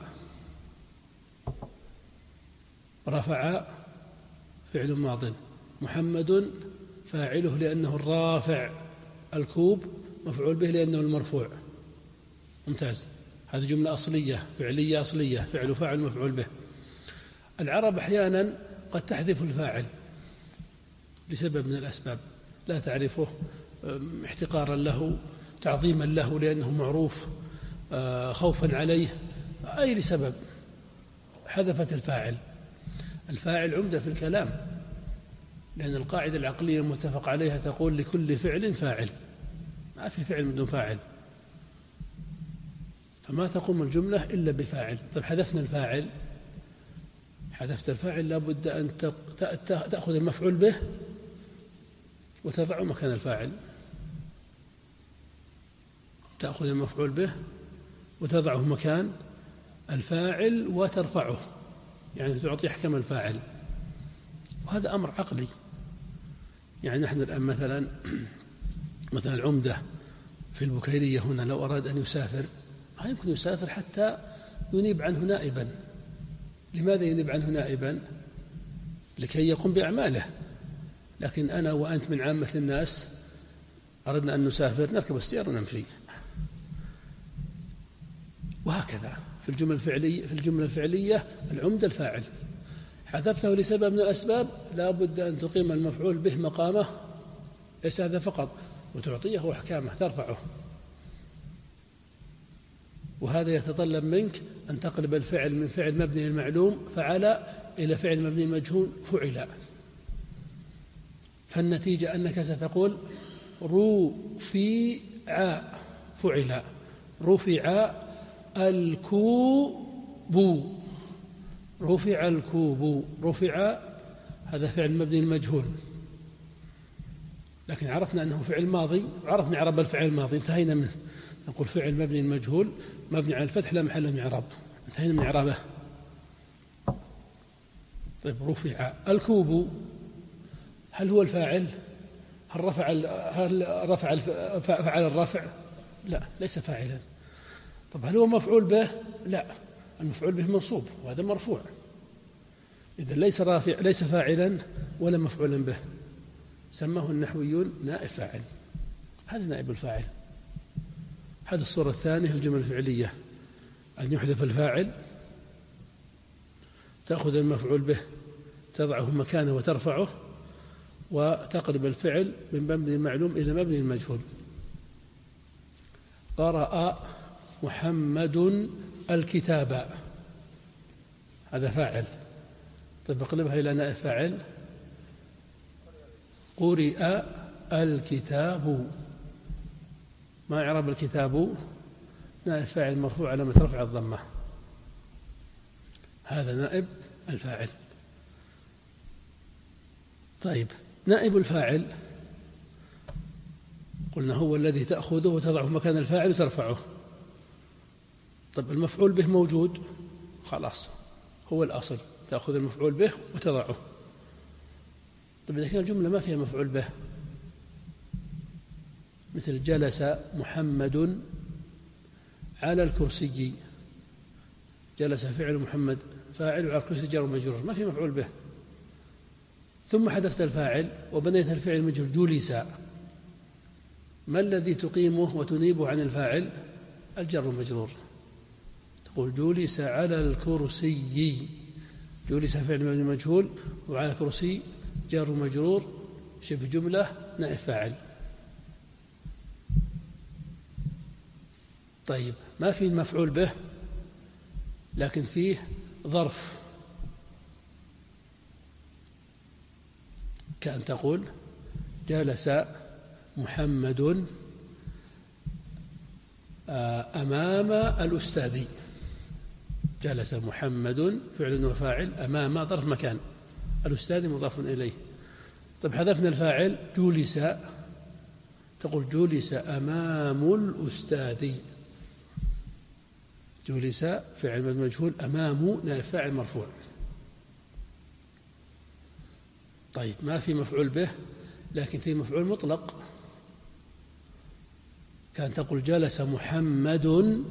رفع فعل ماض، محمد فاعله لأنه الرافع، الكوب مفعول به لأنه المرفوع. ممتاز، هذه جملة أصلية فعلية أصلية، فعل فاعل مفعول به. العرب أحيانا قد تحذف الفاعل لسبب من الأسباب، لا تعرفه، احتقارا له، تعظيما له لأنه معروف، خوفا عليه، أي لسبب حذفت الفاعل. الفاعل عمدة في الكلام، لأن القاعدة العقلية المتفق عليها تقول لكل فعل فاعل، ما في فعل بدون فاعل، فما تقوم الجملة إلا بفاعل. طيب حذفنا الفاعل، حذفت الفاعل لابد أن تأخذ المفعول به وتضعه مكان الفاعل، تأخذ المفعول به وتضعه مكان الفاعل وترفعه، يعني تعطي أحكام الفاعل، وهذا أمر عقلي. يعني نحن الآن مثلا العمدة في البكيرية هنا لو أراد أن يسافر لا يمكن يسافر حتى ينيب عنه نائبا. لماذا ينيب عنه نائبا؟ لكي يقوم بأعماله. لكن أنا وأنت من عامة الناس أردنا أن نسافر نركب السيارة ونمشي. وهكذا في الجملة الفعلية العمدة الفاعل، حذفته لسبب من الأسباب لا بد أن تقيم المفعول به مقامه، ليس هذا فقط، وتعطيه أحكامه ترفعه. وهذا يتطلب منك أن تقلب الفعل من فعل مبني المعلوم فعل إلى فعل مبني مجهول فعل. فالنتيجة أنك ستقول رفع فعل، رفع الكوب، رفع الكوب، رفع هذا فعل مبني المجهول، لكن عرفنا أنه فعل ماضي، عرفنا إعراب الفعل الماضي، انتهينا منه. نقول فعل مبني المجهول مبني على الفتح لا محل من إعراب، انتهينا من إعرابه. طيب رفع الكوب، هل هو الفاعل؟ هل فعل الرفع؟ لا، ليس فاعلا. طب هل هو مفعول به؟ لا، المفعول به منصوب وهذا مرفوع، إذا ليس فاعلا ولا مفعولا به، سماه النحويون نائب فاعل. هذا نائب الفاعل. هذه الصورة الثانية الجمل الفعلية، أن يحذف الفاعل، تأخذ المفعول به تضعه مكانه وترفعه، وتقلب الفعل من مبني المعلوم إلى مبني المجهول. قرأ محمد الكتاب، هذا فاعل. طيب اقلبها إلى نائب فاعل، قرئ الكتاب. ما إعراب الكتاب؟ نائب فاعل مرفوع علامة رفع الضمة، هذا نائب الفاعل. طيب نائب الفاعل قلنا هو الذي تأخذه وتضعه مكان الفاعل وترفعه. طيب المفعول به موجود، خلاص هو الأصل، تأخذ المفعول به وتضعه. طيب إذا كان الجملة ما فيها مفعول به، مثل جلس محمد على الكرسي، جلس فعل محمد فاعل وعلى الكرسي جار ومجرور، ما في مفعول به، ثم حذفت الفاعل وبنيت الفعل مجهول جلس، ما الذي تقيمه وتنيبه عن الفاعل؟ الجر والمجرور. تقول جلس على الكرسي، جلس فعل مبني مجهول وعلى الكرسي جار ومجرور شبه جملة نائب فاعل. طيب ما فيه المفعول به لكن فيه ظرف، كأن تقول جلس محمد أمام الأستاذ، جلس محمد فعل وفاعل، أمام ظرف مكان، الأستاذ مضاف إليه. طيب حذفنا الفاعل جلس، تقول جلس أمام الأستاذ، جلس فعل مبني مجهول أمام نائب فاعل مرفوع. طيب ما في مفعول به، لكن في مفعول مطلق. كان تقول جلس محمد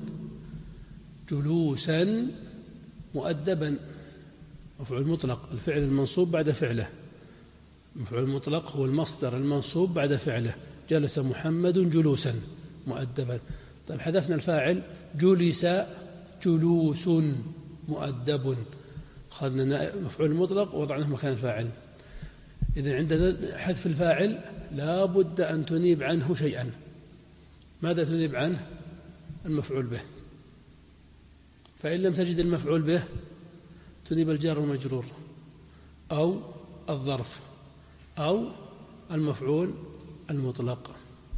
جلوسا مؤدبا، مفعول مطلق الفعل المنصوب بعد فعله. مفعول مطلق هو المصدر المنصوب بعد فعله. جلس محمد جلوسا مؤدبا. طيب حذفنا الفاعل، جلس جلوس مؤدب، أخذنا مفعول مطلق ووضعناه مكان الفاعل. إذن عندنا حذف الفاعل لا بد أن تنيب عنه شيئا. ماذا تنيب عنه؟ المفعول به. فإن لم تجد المفعول به تنيب الجار والمجرور أو الظرف أو المفعول المطلق.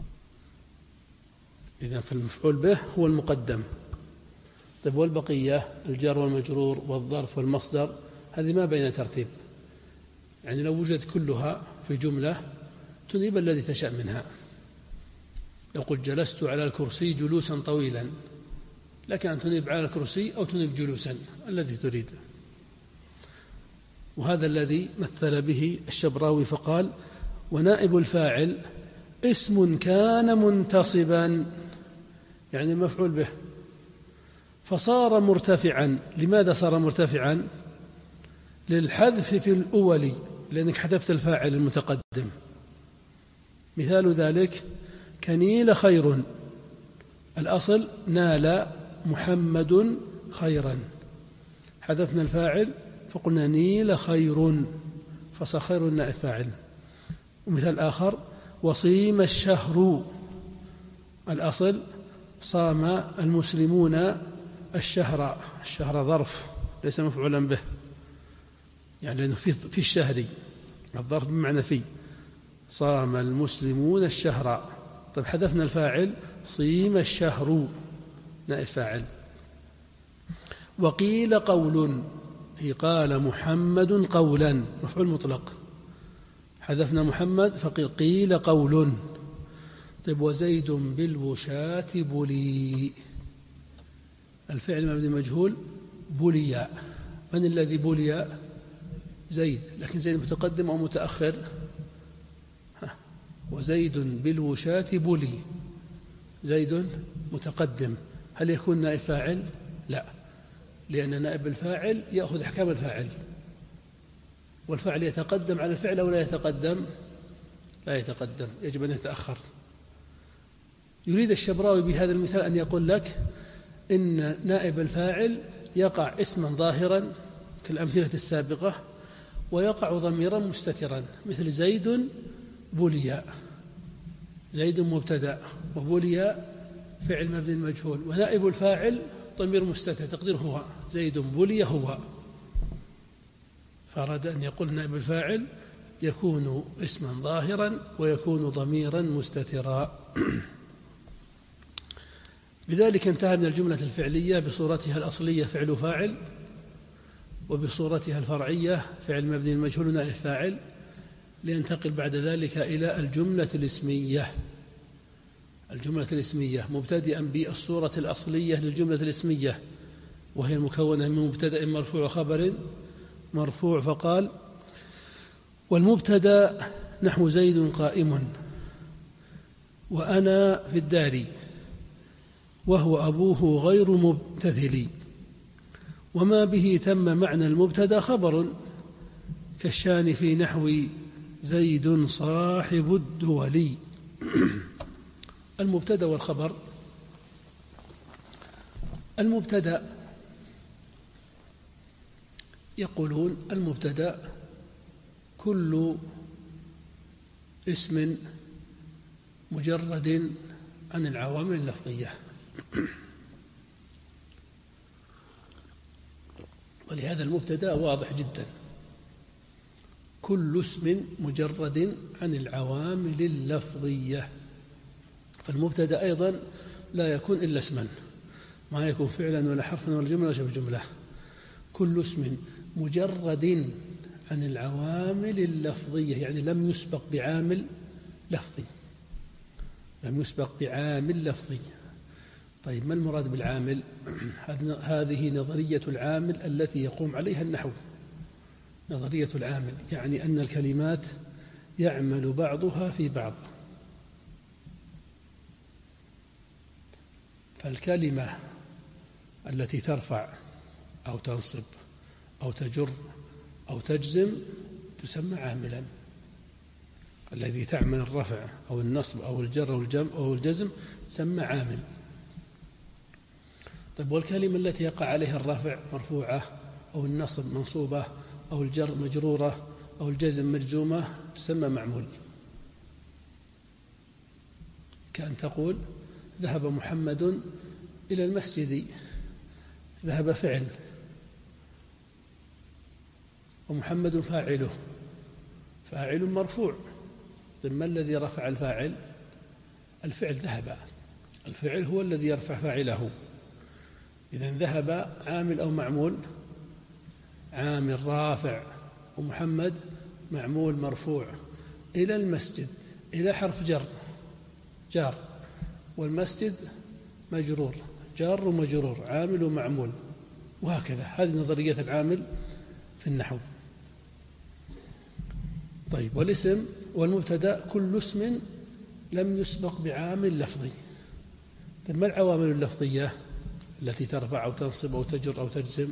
إذن فالمفعول به هو المقدم. طيب والبقية الجار والمجرور والظرف والمصدر هذه ما بين ترتيب، يعني لو وجد كلها في جملة تنيب الذي تشاء منها. لو قلت جلست على الكرسي جلوسا طويلا، لك أن تنيب على الكرسي أو تنيب جلوسا الذي تريد. وهذا الذي مثل به الشبراوي فقال: ونائب الفاعل اسم كان منتصبا، يعني المفعول به، فصار مرتفعا. لماذا صار مرتفعا؟ للحذف في الأول، لأنك حذفت الفاعل المتقدم. مثال ذلك كنيل خير، الأصل نال محمد خيرا، حذفنا الفاعل فقلنا نيل خير، فصار خير نائب فاعل. ومثال آخر وصيم الشهر، الأصل صام المسلمون الشهر، الشهر ظرف ليس مفعولا به، يعني لأنه في الشهر، الظرف بمعنى في. صام المسلمون الشهر، طيب حذفنا الفاعل صيم الشهر نائب فاعل. وقيل قول، هي قال محمد قولا، مفعول مطلق، حذفنا محمد فقيل قيل قول. طيب وزيد بالوشاة بلي، الفعل مبني مجهول بلي. من الذي بلي؟ زيد، لكن زيد متقدم أو متأخر؟ وزيد بالوشاة بلي، زيد متقدم. هل يكون نائب فاعل؟ لا، لأن نائب الفاعل يأخذ أحكام الفاعل، والفاعل يتقدم على الفعل أو لا يتقدم؟ لا يتقدم، يجب أن يتأخر. يريد الشبراوي بهذا المثال أن يقول لك إن نائب الفاعل يقع اسما ظاهرا كالأمثلة السابقة، ويقع ضميرا مستترا مثل زيد بلي، زيد مبتدأ وبلي فعل مبني المجهول، ونائب الفاعل ضمير مستتر تقديره هو، زيد بلي هو. فأراد أن يقول نائب الفاعل يكون اسما ظاهرا ويكون ضميرا مستترا. بذلك انتهى من الجملة الفعلية بصورتها الأصلية فعل فاعل، وبصورتها الفرعية فعل مبني المجهول نائب فاعل، لينتقل بعد ذلك إلى الجملة الاسمية. الجملة الاسمية مبتدئا بالصورة الأصلية للجملة الاسمية، وهي مكونة من مبتدأ مرفوع وخبر مرفوع. فقال والمبتدأ نحو زيد قائم وأنا في الدار وهو أبوه غير مبتذل، وما به تم معنى المبتدأ خبر كالشان في نحو زيد صاحب الدول. المبتدأ والخبر. المبتدأ يقولون المبتدأ كل اسم مجرد عن العوامل اللفظية، ولهذا المبتدأ واضح جدا، كل اسم مجرد عن العوامل اللفظية. فالمبتدأ أيضا لا يكون إلا اسما، ما يكون فعلا ولا حرفا ولا جملة ولا شبه جملة. كل اسم مجرد عن العوامل اللفظية، يعني لم يسبق بعامل لفظي، لم يسبق بعامل لفظي. طيب ما المراد بالعامل؟ هذه نظرية العامل التي يقوم عليها النحو. نظرية العامل يعني أن الكلمات يعمل بعضها في بعض. فالكلمة التي ترفع أو تنصب أو تجر أو تجزم تسمى عاملا. الذي تعمل الرفع أو النصب أو الجر أو الجزم تسمى عامل. طيب والكلمة التي يقع عليها الرفع مرفوعة أو النصب منصوبة أو الجر مجرورة أو الجزم مجزومة تسمى معمول. كأن تقول ذهب محمد إلى المسجد. ذهب فعل ومحمد فاعله، فاعل مرفوع. طيب ما الذي رفع الفاعل؟ الفعل ذهب. الفعل هو الذي يرفع فاعله. إذن ذهب عامل أو معمول؟ عامل رافع. ومحمد معمول مرفوع. إلى المسجد، إلى حرف جار، والمسجد مجرور، جار ومجرور، عامل ومعمول، وهكذا. هذه نظرية العامل في النحو. طيب والاسم والمبتدأ كل اسم لم يسبق بعامل لفظي. طيب ما العوامل اللفظية التي ترفع أو تنصب أو تجر أو تجزم؟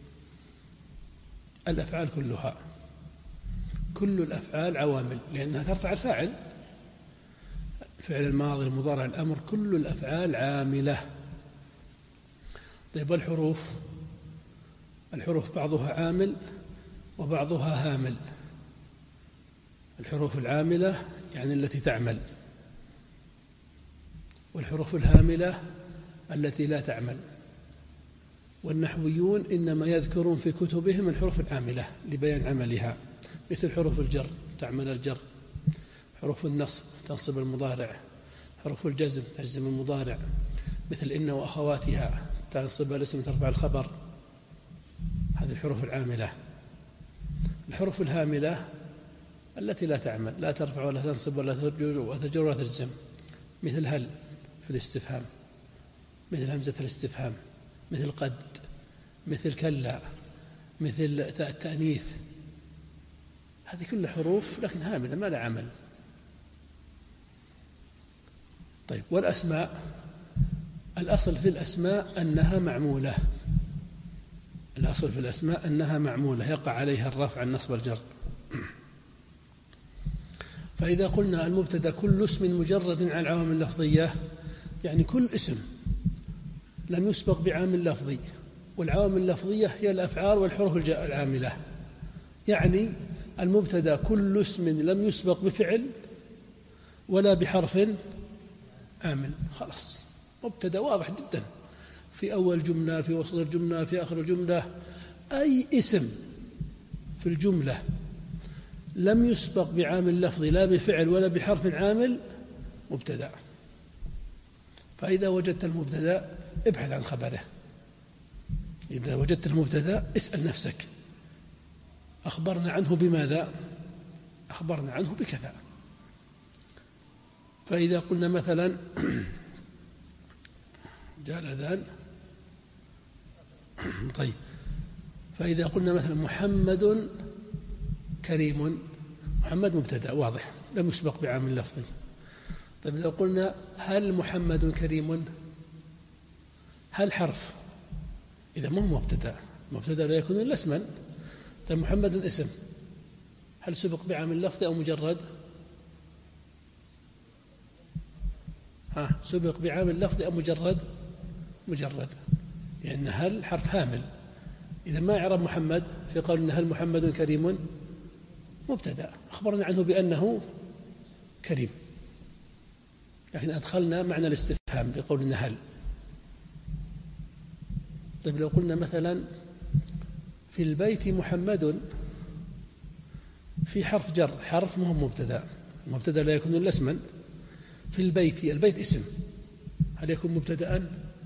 الأفعال كلها. كل الأفعال عوامل لأنها ترفع الفاعل. الفعل الماضي المضارع الأمر كل الأفعال عاملة. طيب والحروف؟ الحروف بعضها عامل وبعضها هامل. الحروف العاملة يعني التي تعمل، والحروف الهاملة التي لا تعمل. والنحويون إنما يذكرون في كتبهم الحروف العاملة لبيان عملها، مثل حروف الجر تعمل الجر، حروف النصب تنصب المضارع، حروف الجزم تجزم المضارع، مثل إن وأخواتها تنصب الاسم ترفع الخبر. هذه الحروف العاملة. الحروف الهاملة التي لا تعمل، لا ترفع ولا تنصب ولا تجر ولا تجزم، مثل هل في الاستفهام، مثل همزة الاستفهام، مثل قد، مثل كلا، مثل التأنيث. هذه كلها حروف لكن هاملة ما لها عمل. طيب والأسماء؟ الأصل في الأسماء أنها معمولة. الأصل في الأسماء أنها معمولة يقع عليها الرفع النصب الجر. فإذا قلنا المبتدأ كل اسم مجرد عن العوامل اللفظية، يعني كل اسم لم يسبق بعامل لفظي، والعوامل اللفظية هي الأفعال والحروف العاملة. يعني المبتدأ كل اسم لم يسبق بفعل ولا بحرف عامل. خلاص مبتدأ واضح جدا، في أول جملة، في وسط الجملة، في آخر الجملة. أي اسم في الجملة لم يسبق بعامل لفظي لا بفعل ولا بحرف عامل مبتدأ. فإذا وجدت المبتدأ ابحث عن خبره. إذا وجدت المبتدأ اسأل نفسك أخبرنا عنه بماذا؟ أخبرنا عنه بكذا. فإذا قلنا مثلا جاء الأذان، طيب فإذا قلنا مثلا محمد كريم، محمد مبتدأ واضح لم يسبق بعامل لفظي. طيب لو قلنا هل محمد كريم، هل حرف، إذا ما هو مبتدأ، مبتدأ لا يكون إلا اسما. طيب محمد اسم، هل سبق بعامل لفظي أو مجرد؟ سبق بعامل لفظي أو مجرد؟ مجرد، لأن هل حرف هامل. إذا ما يعرف محمد في قولنا هل محمد كريم مبتدأ أخبرنا عنه بأنه كريم، لكن أدخلنا معنى الاستفهام بقولنا هل. طيب لو قلنا مثلا في البيت محمد، في حرف جر، حرف مهم مبتدأ، المبتدأ لا يكون إلا اسما. في البيت، البيت اسم، هل يكون مبتدأ؟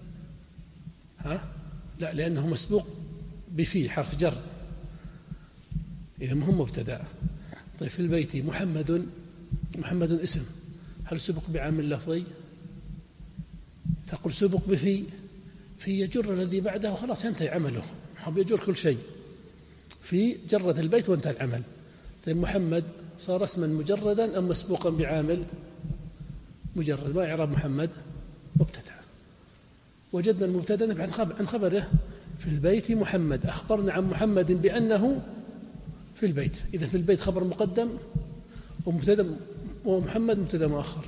لا، لأنه مسبوق بفي حرف جر، إذا مهم مبتدأ. طيب في البيت محمد، محمد اسم، هل سبق بعامل لفظي؟ تقول سبق بفي، في يجر الذي بعده وخلاص ينتهي عمله، حب يجر كل شيء، في جرد البيت وانتهى العمل. طيب محمد صار اسما مجردا أم مسبوقا بعامل؟ مجرد. ما إعراب محمد؟ مبتدأ. وجدنا المبتدأ عن خبره في البيت محمد، أخبرنا عن محمد بأنه في البيت، إذا في البيت خبر مقدم ومبتدأ، ومحمد مبتدأ مؤخر.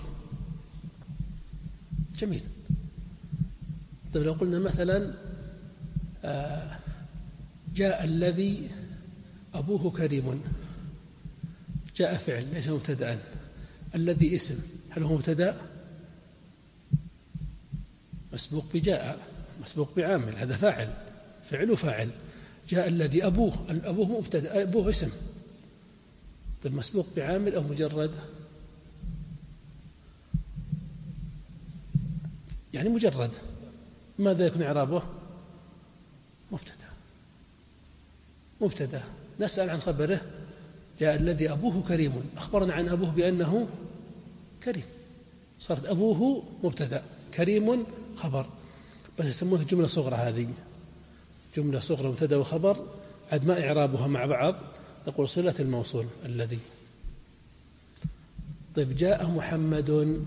جميل. طيب لو قلنا مثلا جاء الذي أبوه كريم، جاء فعل ليس مبتدأ، الذي اسم، هل هو مبتدأ؟ مسبوق بجاء، مسبوق بعامل، هذا فاعل، فعل وفاعل. جاء الذي أبوه، أبوه مبتدأ، أبوه اسم. طيب مسبوق بعامل أو مجرد؟ يعني مجرد. ماذا يكون إعرابه؟ مبتدأ. مبتدأ. نسأل عن خبره، جاء الذي أبوه كريم، أخبرنا عن أبوه بأنه كريم، صارت أبوه مبتدأ، كريم خبر. بس يسمونها جملة صغرى، هذه جملة صغرى مبتدأ وخبر، عد ما إعرابها مع بعض نقول صلة الموصول الذي. طيب جاء محمد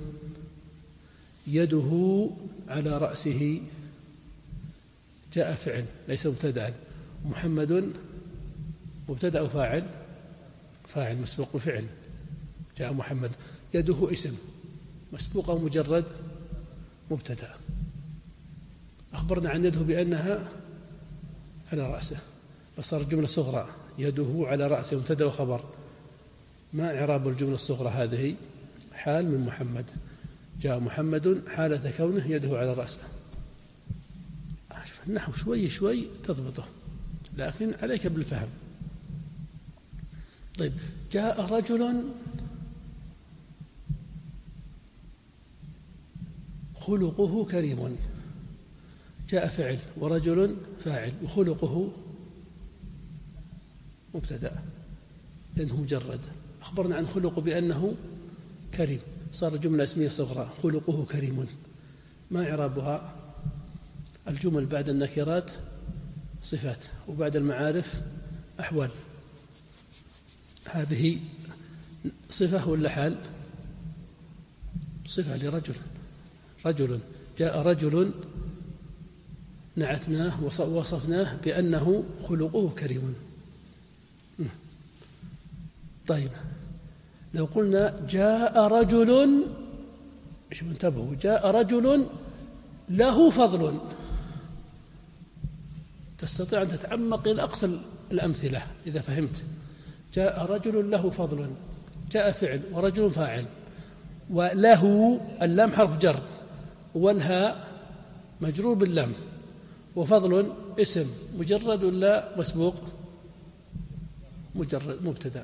يده على رأسه، جاء فعل ليس مبتدأ، محمد مبتدأ أو فاعل؟ فاعل مسبوق بفعل. جاء محمد، يده اسم، مسبوق أو مجرد؟ مبتدأ. أخبرنا عن يده بأنها على رأسه، فصار جملة صغرى، يده على رأسه مبتدأ وخبر. ما إعراب الجملة الصغرى هذه؟ حال من محمد، جاء محمد حالة كونه يده على رأسه. النحو شوي شوي تضبطه، لكن عليك بالفهم. طيب جاء رجل خلقه كريم، جاء فعل ورجل فاعل وخلقه مبتدأ لأنه مجرد، أخبرنا عن خلقه بأنه كريم، صار جملة اسمية صغرى، خلقه كريم. ما إعرابها؟ الجمل بعد النكرات صفات وبعد المعارف أحوال. هذه صفة ولا حال؟ صفة لرجل، رجل. جاء رجل نعتناه ووصفناه بأنه خلقه كريم. طيب لو قلنا جاء رجل، انتبهوا، جاء رجل له فضل، تستطيع أن تتعمق إلى أقصى الأمثلة إذا فهمت. جاء رجل له فضل، جاء فعل ورجل فاعل، وله اللام حرف جر، والهاء مجرور باللام، وفضل اسم مجرد ولا مسبوق؟ مجرد، مبتدأ.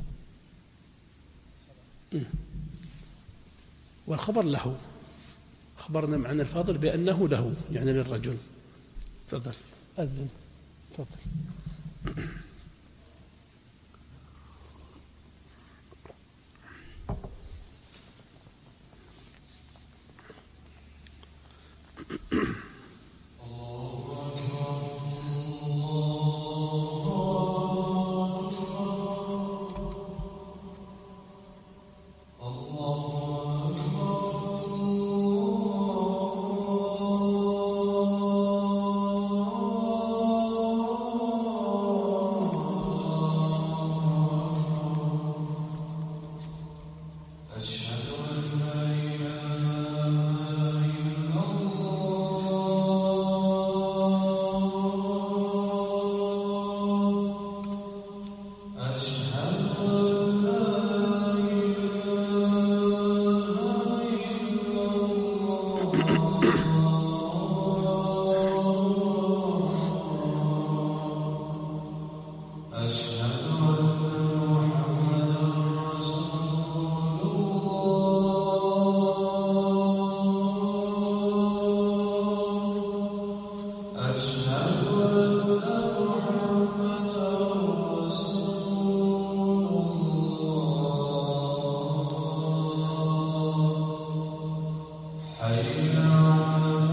والخبر له، أخبرنا عن الفضل بأنه له يعني للرجل. تفضل أذن، تفضل. حي على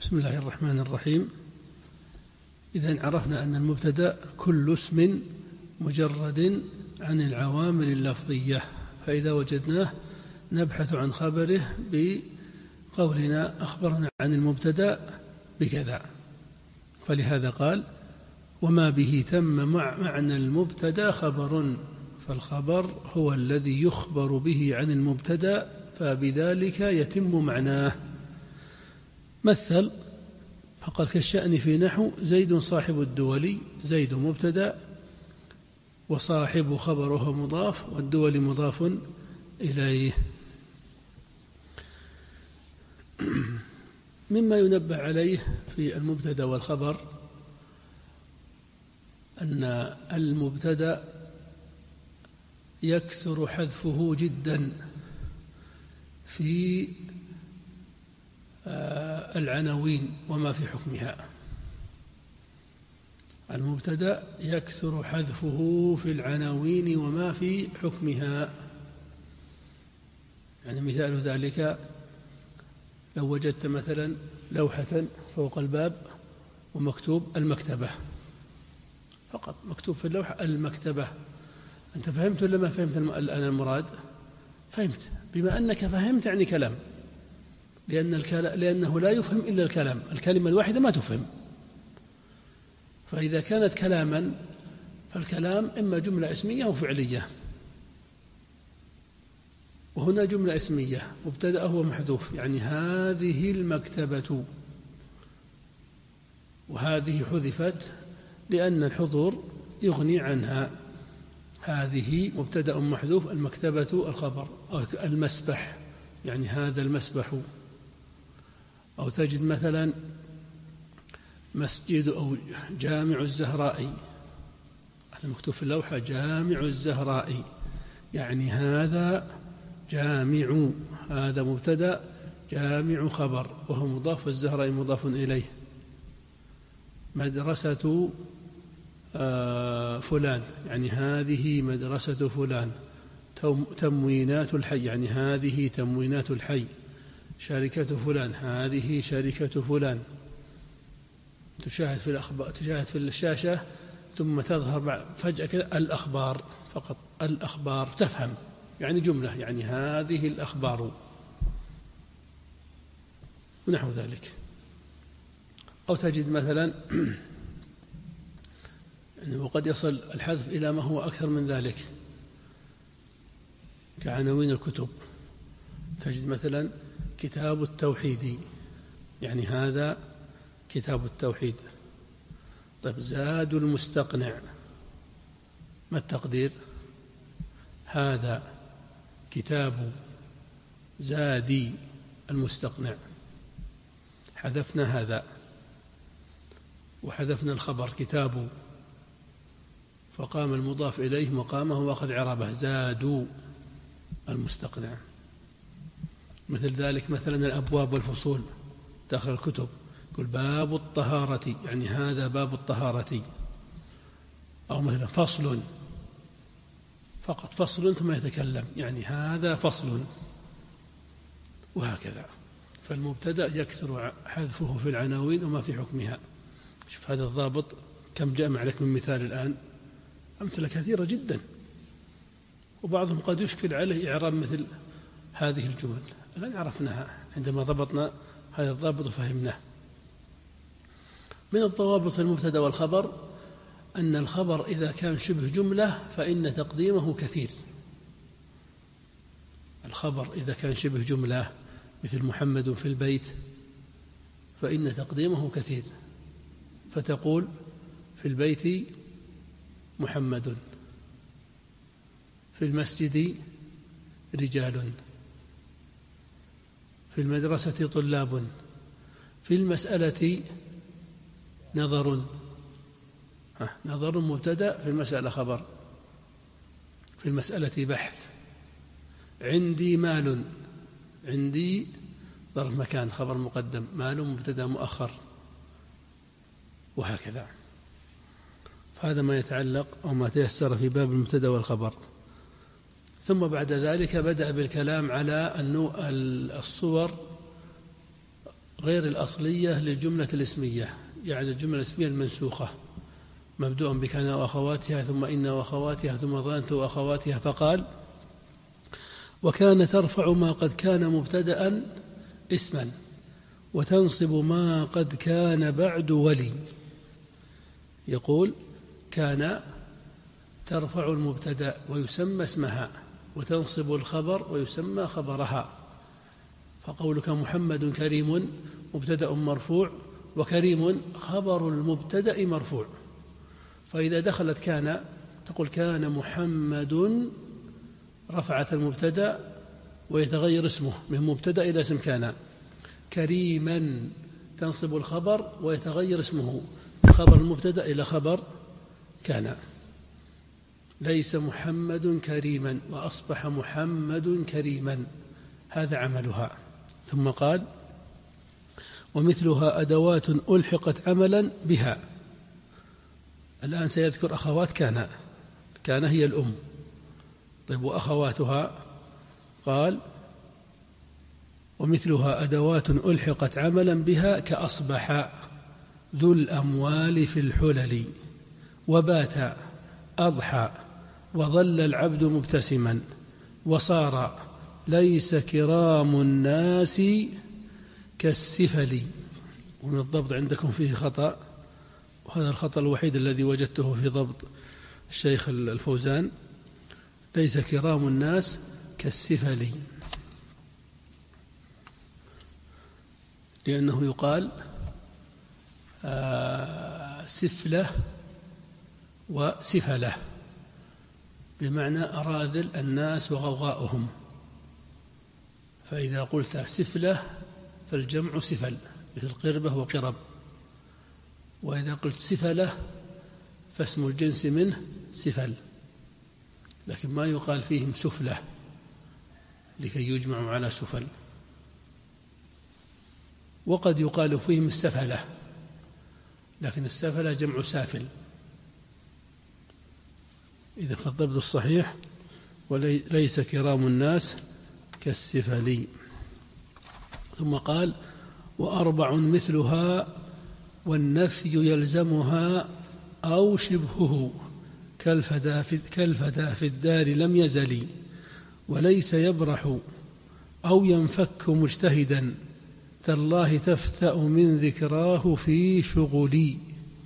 بسم الله الرحمن الرحيم. إذن عرفنا أن المبتدأ كل اسم مجرد عن العوامل اللفظية، فإذا وجدناه نبحث عن خبره بقولنا أخبرنا عن المبتدأ بكذا، فلهذا قال وما به تم معنى المبتدأ خبر، فالخبر هو الذي يخبر به عن المبتدأ فبذلك يتم معناه. مثل فقال كالشأن في نحو زيد صاحب الدول، زيد مبتدأ وصاحب خبره مضاف والدول مضاف إليه. مما ينبه عليه في المبتدأ والخبر أن المبتدأ يكثر حذفه جدا في العناوين وما في حكمها. المبتدأ يكثر حذفه في العناوين وما في حكمها. يعني مثال ذلك لو وجدت مثلا لوحة فوق الباب ومكتوب المكتبة، فقط مكتوب في اللوحة المكتبة، أنت فهمت ولا ما فهمت الآن المراد؟ فهمت. بما أنك فهمت يعني كلام، لأنه لا يفهم إلا الكلام، الكلمة الواحدة ما تفهم. فإذا كانت كلاما فالكلام إما جملة اسمية أو فعلية، وهنا جملة اسمية مبتدأ هو محذوف، يعني هذه المكتبة، وهذه حذفت لأن الحضور يغني عنها. هذه مبتدأ محذوف، المكتبة الخبر، أو المسبح يعني هذا المسبح. أو تجد مثلا مسجد أو جامع الزهراء، هذا مكتوب في اللوحة جامع الزهراء، يعني هذا جامع، هذا مبتدأ، جامع خبر وهو مضاف والزهراء مضاف إليه. مدرسة فلان يعني هذه مدرسة فلان. تموينات الحي يعني هذه تموينات الحي. شركة فلان هذه شركة فلان. تشاهد في الأخبار، تشاهد في الشاشة ثم تظهر فجأة كذا الأخبار، فقط الأخبار، تفهم يعني جملة، يعني هذه الأخبار ونحو ذلك. أو تجد مثلا يعني وقد يصل الحذف إلى ما هو أكثر من ذلك كعناوين الكتب. تجد مثلا كتاب التوحيد، يعني هذا كتاب التوحيد. طيب زاد المستقنع، ما التقدير؟ هذا كتاب زادي المستقنع. حذفنا هذا وحذفنا الخبر كتاب، فقام المضاف إليه مقامه وأخذ عربه زادوا المستقنع. مثل ذلك مثلا الأبواب والفصول داخل الكتب، يقول باب الطهارة يعني هذا باب الطهارة. أو مثلا فصل، فقط فصل ثم يتكلم يعني هذا فصل، وهكذا. فالمبتدأ يكثر حذفه في العناوين وما في حكمها. شوف هذا الضابط كم جمع لك من مثال الآن، أمثلة كثيرة جدا، وبعضهم قد يشكل عليه إعراب مثل هذه الجمل، الآن عرفناها عندما ضبطنا هذا الضابط وفهمناه. من الضوابط المبتدأ والخبر أن الخبر إذا كان شبه جملة فإن تقديمه كثير. الخبر إذا كان شبه جملة مثل محمد في البيت فإن تقديمه كثير، فتقول في البيت محمد، في المسجد رجال، في المدرسة طلاب، في المسألة نظر. نظر مبتدأ، في المسألة خبر، في المسألة بحث. عندي مال، عندي ظرف مكان خبر مقدم، مال مبتدأ مؤخر، وهكذا. فهذا ما يتعلق أو ما تيسر في باب المبتدأ والخبر. ثم بعد ذلك بدأ بالكلام على الصور غير الأصلية للجملة الاسمية، يعني الجملة الاسمية المنسوخة مبدوءا بكان وأخواتها ثم إن وأخواتها ثم ظننت وأخواتها. فقال: وكان ترفع ما قد كان مبتدأ اسما وتنصب ما قد كان بعد ولي. يقول: كان ترفع المبتدأ ويسمى اسمها، وتنصب الخبر ويسمى خبرها. فقولك محمد كريم مبتدأ مرفوع، وكريم خبر المبتدأ مرفوع. فإذا دخلت كان تقول: كان محمد، رفعت المبتدأ ويتغير اسمه من مبتدأ إلى اسم كان. كريما تنصب الخبر ويتغير اسمه من خبر المبتدأ إلى خبر كان. ليس محمد كريما وأصبح محمد كريما، هذا عملها. ثم قال: ومثلها أدوات ألحقت عملا بها. الآن سيذكر أخوات كان. كان هي الأم. طيب، وأخواتها؟ قال: ومثلها أدوات ألحقت عملا بها كأصبح ذو الأموال في الحلل، وبات أضحى، وظل العبد مبتسما، وصار ليس كرام الناس كالسفل. ومن الضبط عندكم فيه خطأ، وهذا الخطأ الوحيد الذي وجدته في ضبط الشيخ الفوزان: ليس كرام الناس كالسفل، لأنه يقال سفلة وسفلة، بمعنى أراذل الناس وغوغاؤهم. فإذا قلت سفلة فالجمع سفل، مثل قربة وقرب. وإذا قلت سفلة فاسم الجنس منه سفل، لكن ما يقال فيهم سفلة لكي يجمعوا على سفل. وقد يقال فيهم السفلة، لكن السفلة جمع سافل. إذا فالضبط الصحيح: وليس كرام الناس كالسفل. ثم قال: وأربع مثلها والنفي يلزمها أو شبهه، كالفدا في الدار لم يزل، وليس يبرح أو ينفك مجتهدا، تالله تفتأ من ذكراه في شغلي.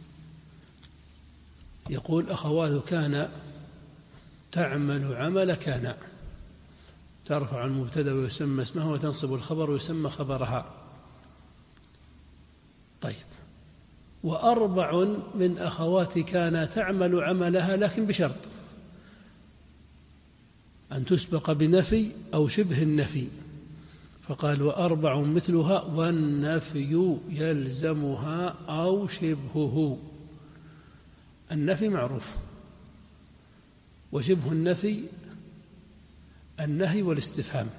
يقول: أخوات كان تعمل عمل كان، ترفع المبتدأ ويسمى اسمها، وتنصب الخبر ويسمى خبرها. طيب، وأربع من أخوات كان تعمل عملها، لكن بشرط أن تسبق بنفي أو شبه النفي. فقال: وأربع مثلها والنفي يلزمها أو شبهه. النفي معروف، وشبه النفي النهي والاستفهام.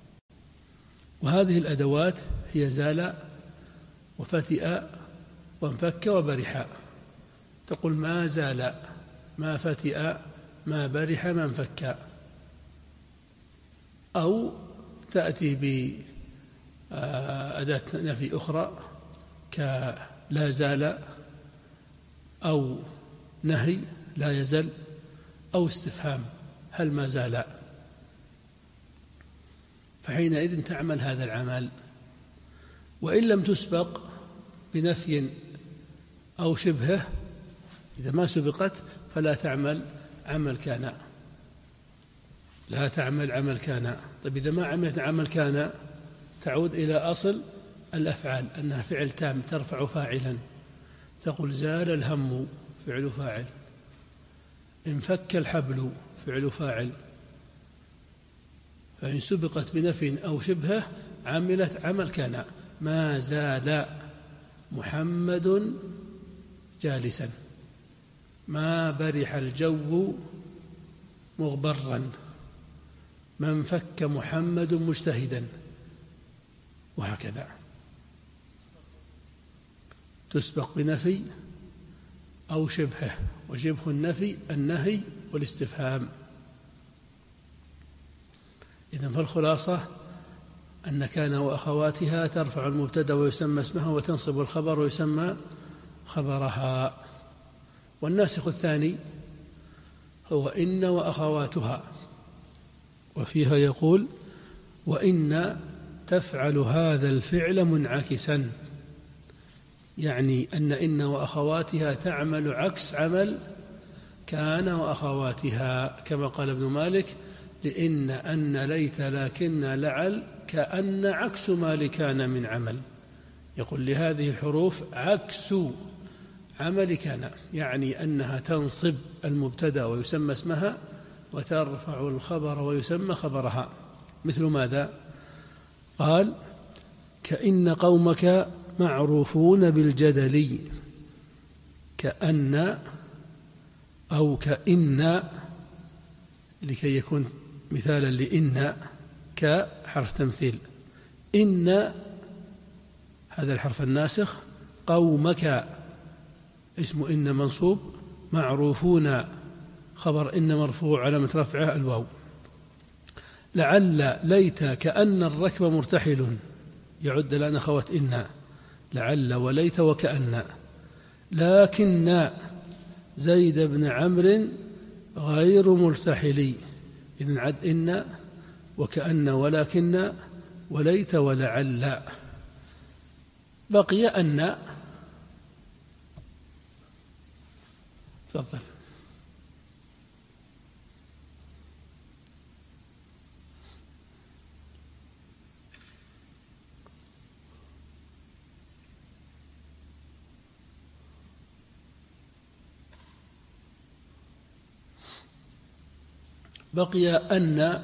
وهذه الأدوات هي زال وفتئ وانفك وبرح. تقول: ما زال، ما فتئ، ما برح، ما انفك. أو تأتي بأداة نفي أخرى كلا زال، أو نهي لا يزل، أو استفهام هل ما زال. فحينئذ تعمل هذا العمل. وإن لم تسبق بنفي أو شبهه، إذا ما سبقت فلا تعمل عمل كان، لا تعمل عمل كان. طيب، إذا ما عملت عمل كان تعود إلى أصل الأفعال، أنها فعل تام ترفع فاعلا. تقول: زال الهم، فعل فاعل. انفك الحبل، فعل فاعل. فإن سبقت بنفي أو شبهه عملت عمل كان. ما زال محمد جالسا، ما برح الجو مغبرا، ما انفك محمد مجتهدا، وهكذا. تسبق بنفي أو شبهه، وشبه النفي النهي والاستفهام. إذن فالخلاصة: أن كان وأخواتها ترفع المبتدأ ويسمى اسمها وتنصب الخبر ويسمى خبرها. والناسخ الثاني هو إن وأخواتها، وفيها يقول وإن تفعل هذا الفعل منعكسا، يعني إن وأخواتها تعمل عكس عمل كان وأخواتها، كما قال ابن مالك لإن أن ليت لكن لعل كأن عكس ما لكان من عمل. يقول لهذه الحروف عكس عمل كان، يعني أنها تنصب المبتدأ ويسمى اسمها وترفع الخبر ويسمى خبرها. مثل ماذا؟ قال كأن قومك معروفون بالجدل، كأن أو كإن لكي يكون مثالا لإن كحرف تمثيل. إن هذا الحرف الناسخ، قومك اسم إن منصوب، معروفون خبر إن مرفوع علامة رفعه الواو. لعل ليت كأن الركب مرتحل، يعد الآن أخوات إن، لعل وليت وكأن. لكن زيد بن عمرو غير مرتحل، إذن عد إن وكأن ولكن وليت ولعل. بقي أن. تفضل. بقي أن،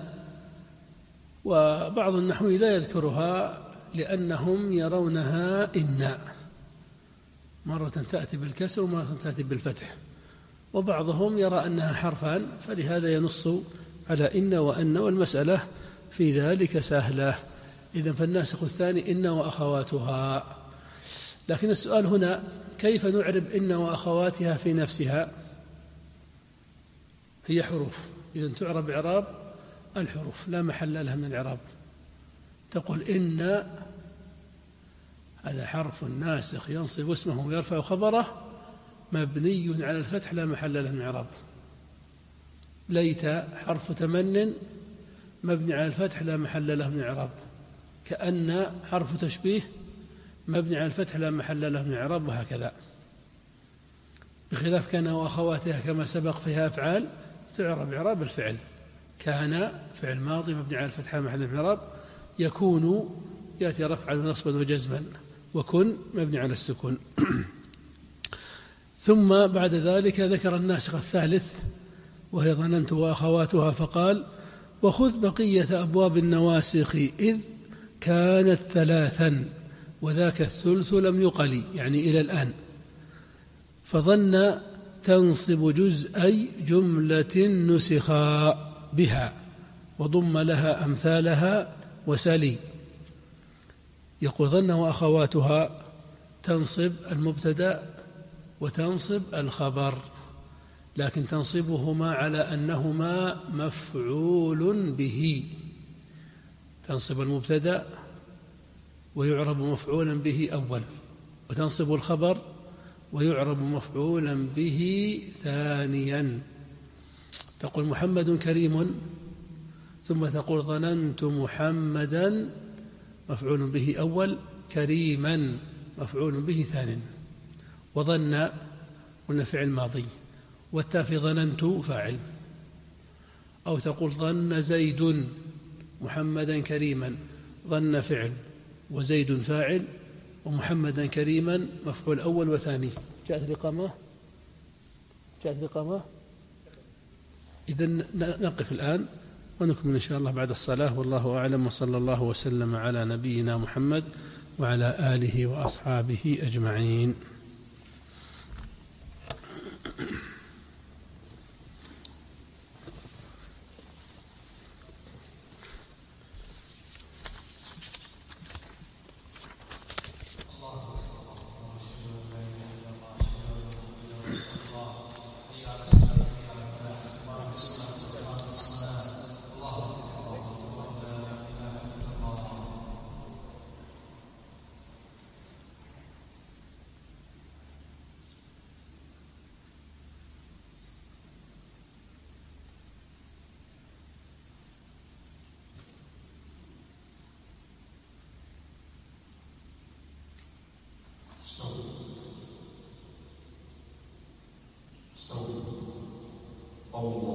وبعض النحوي لا يذكرها لأنهم يرونها إن، مرة تأتي بالكسر ومرة تأتي بالفتح، وبعضهم يرى أنها حرفان فلهذا ينص على إن وأن، والمسألة في ذلك سهلة. إذن فالناسخ الثاني إن وأخواتها. لكن السؤال هنا كيف نعرب إن وأخواتها في نفسها؟ هي حروف، إذن تعرب إعراب الحروف لا محل لها من الإعراب. تقول إن هذا حرف ناسخ ينصب اسمه ويرفع خبره مبني على الفتح لا محل له من الإعراب. ليت حرف تمن مبني على الفتح لا محل له من الإعراب. كأن حرف تشبيه مبني على الفتح لا محل له من الإعراب، وهكذا. بخلاف كان وأخواتها كما سبق فيها أفعال تعرب إعراب الفعل. كان فعل ماضي مبني على الفتح لا محل له من الإعراب، يكون يأتي رفعا ونصبا وجزما، وكن مبني على السكون. ثم بعد ذلك ذكر الناسخ الثالث وهي ظننت وأخواتها، فقال وخذ بقية أبواب النواسخ إذ كانت ثلاثا وذاك الثلث لم يقل، يعني إلى الآن. فظن تنصب جزءي جملة نسخا بها وضم لها أمثالها وسلي. يقول ظن وأخواتها تنصب المبتدأ وتنصب الخبر، لكن تنصبهما على أنهما مفعول به. تنصب المبتدأ ويعرب مفعولا به أول، وتنصب الخبر ويعرب مفعولا به ثانيا. تقول محمد كريم، ثم تقول ظننت محمدا مفعول به أول، كريما مفعول به ثاني. وظن قلنا فعل ماضي، والتاء في ظننت فاعل. أو تقول ظن زيد محمدا كريما، ظن فعل وزيد فاعل ومحمدا كريما مفعول أول وثاني. جاءت الإقامة؟ جاءت الإقامة؟ إذن نقف الآن ونكمل إن شاء الله بعد الصلاة، والله أعلم، وصلى الله وسلم على نبينا محمد وعلى آله وأصحابه أجمعين. الله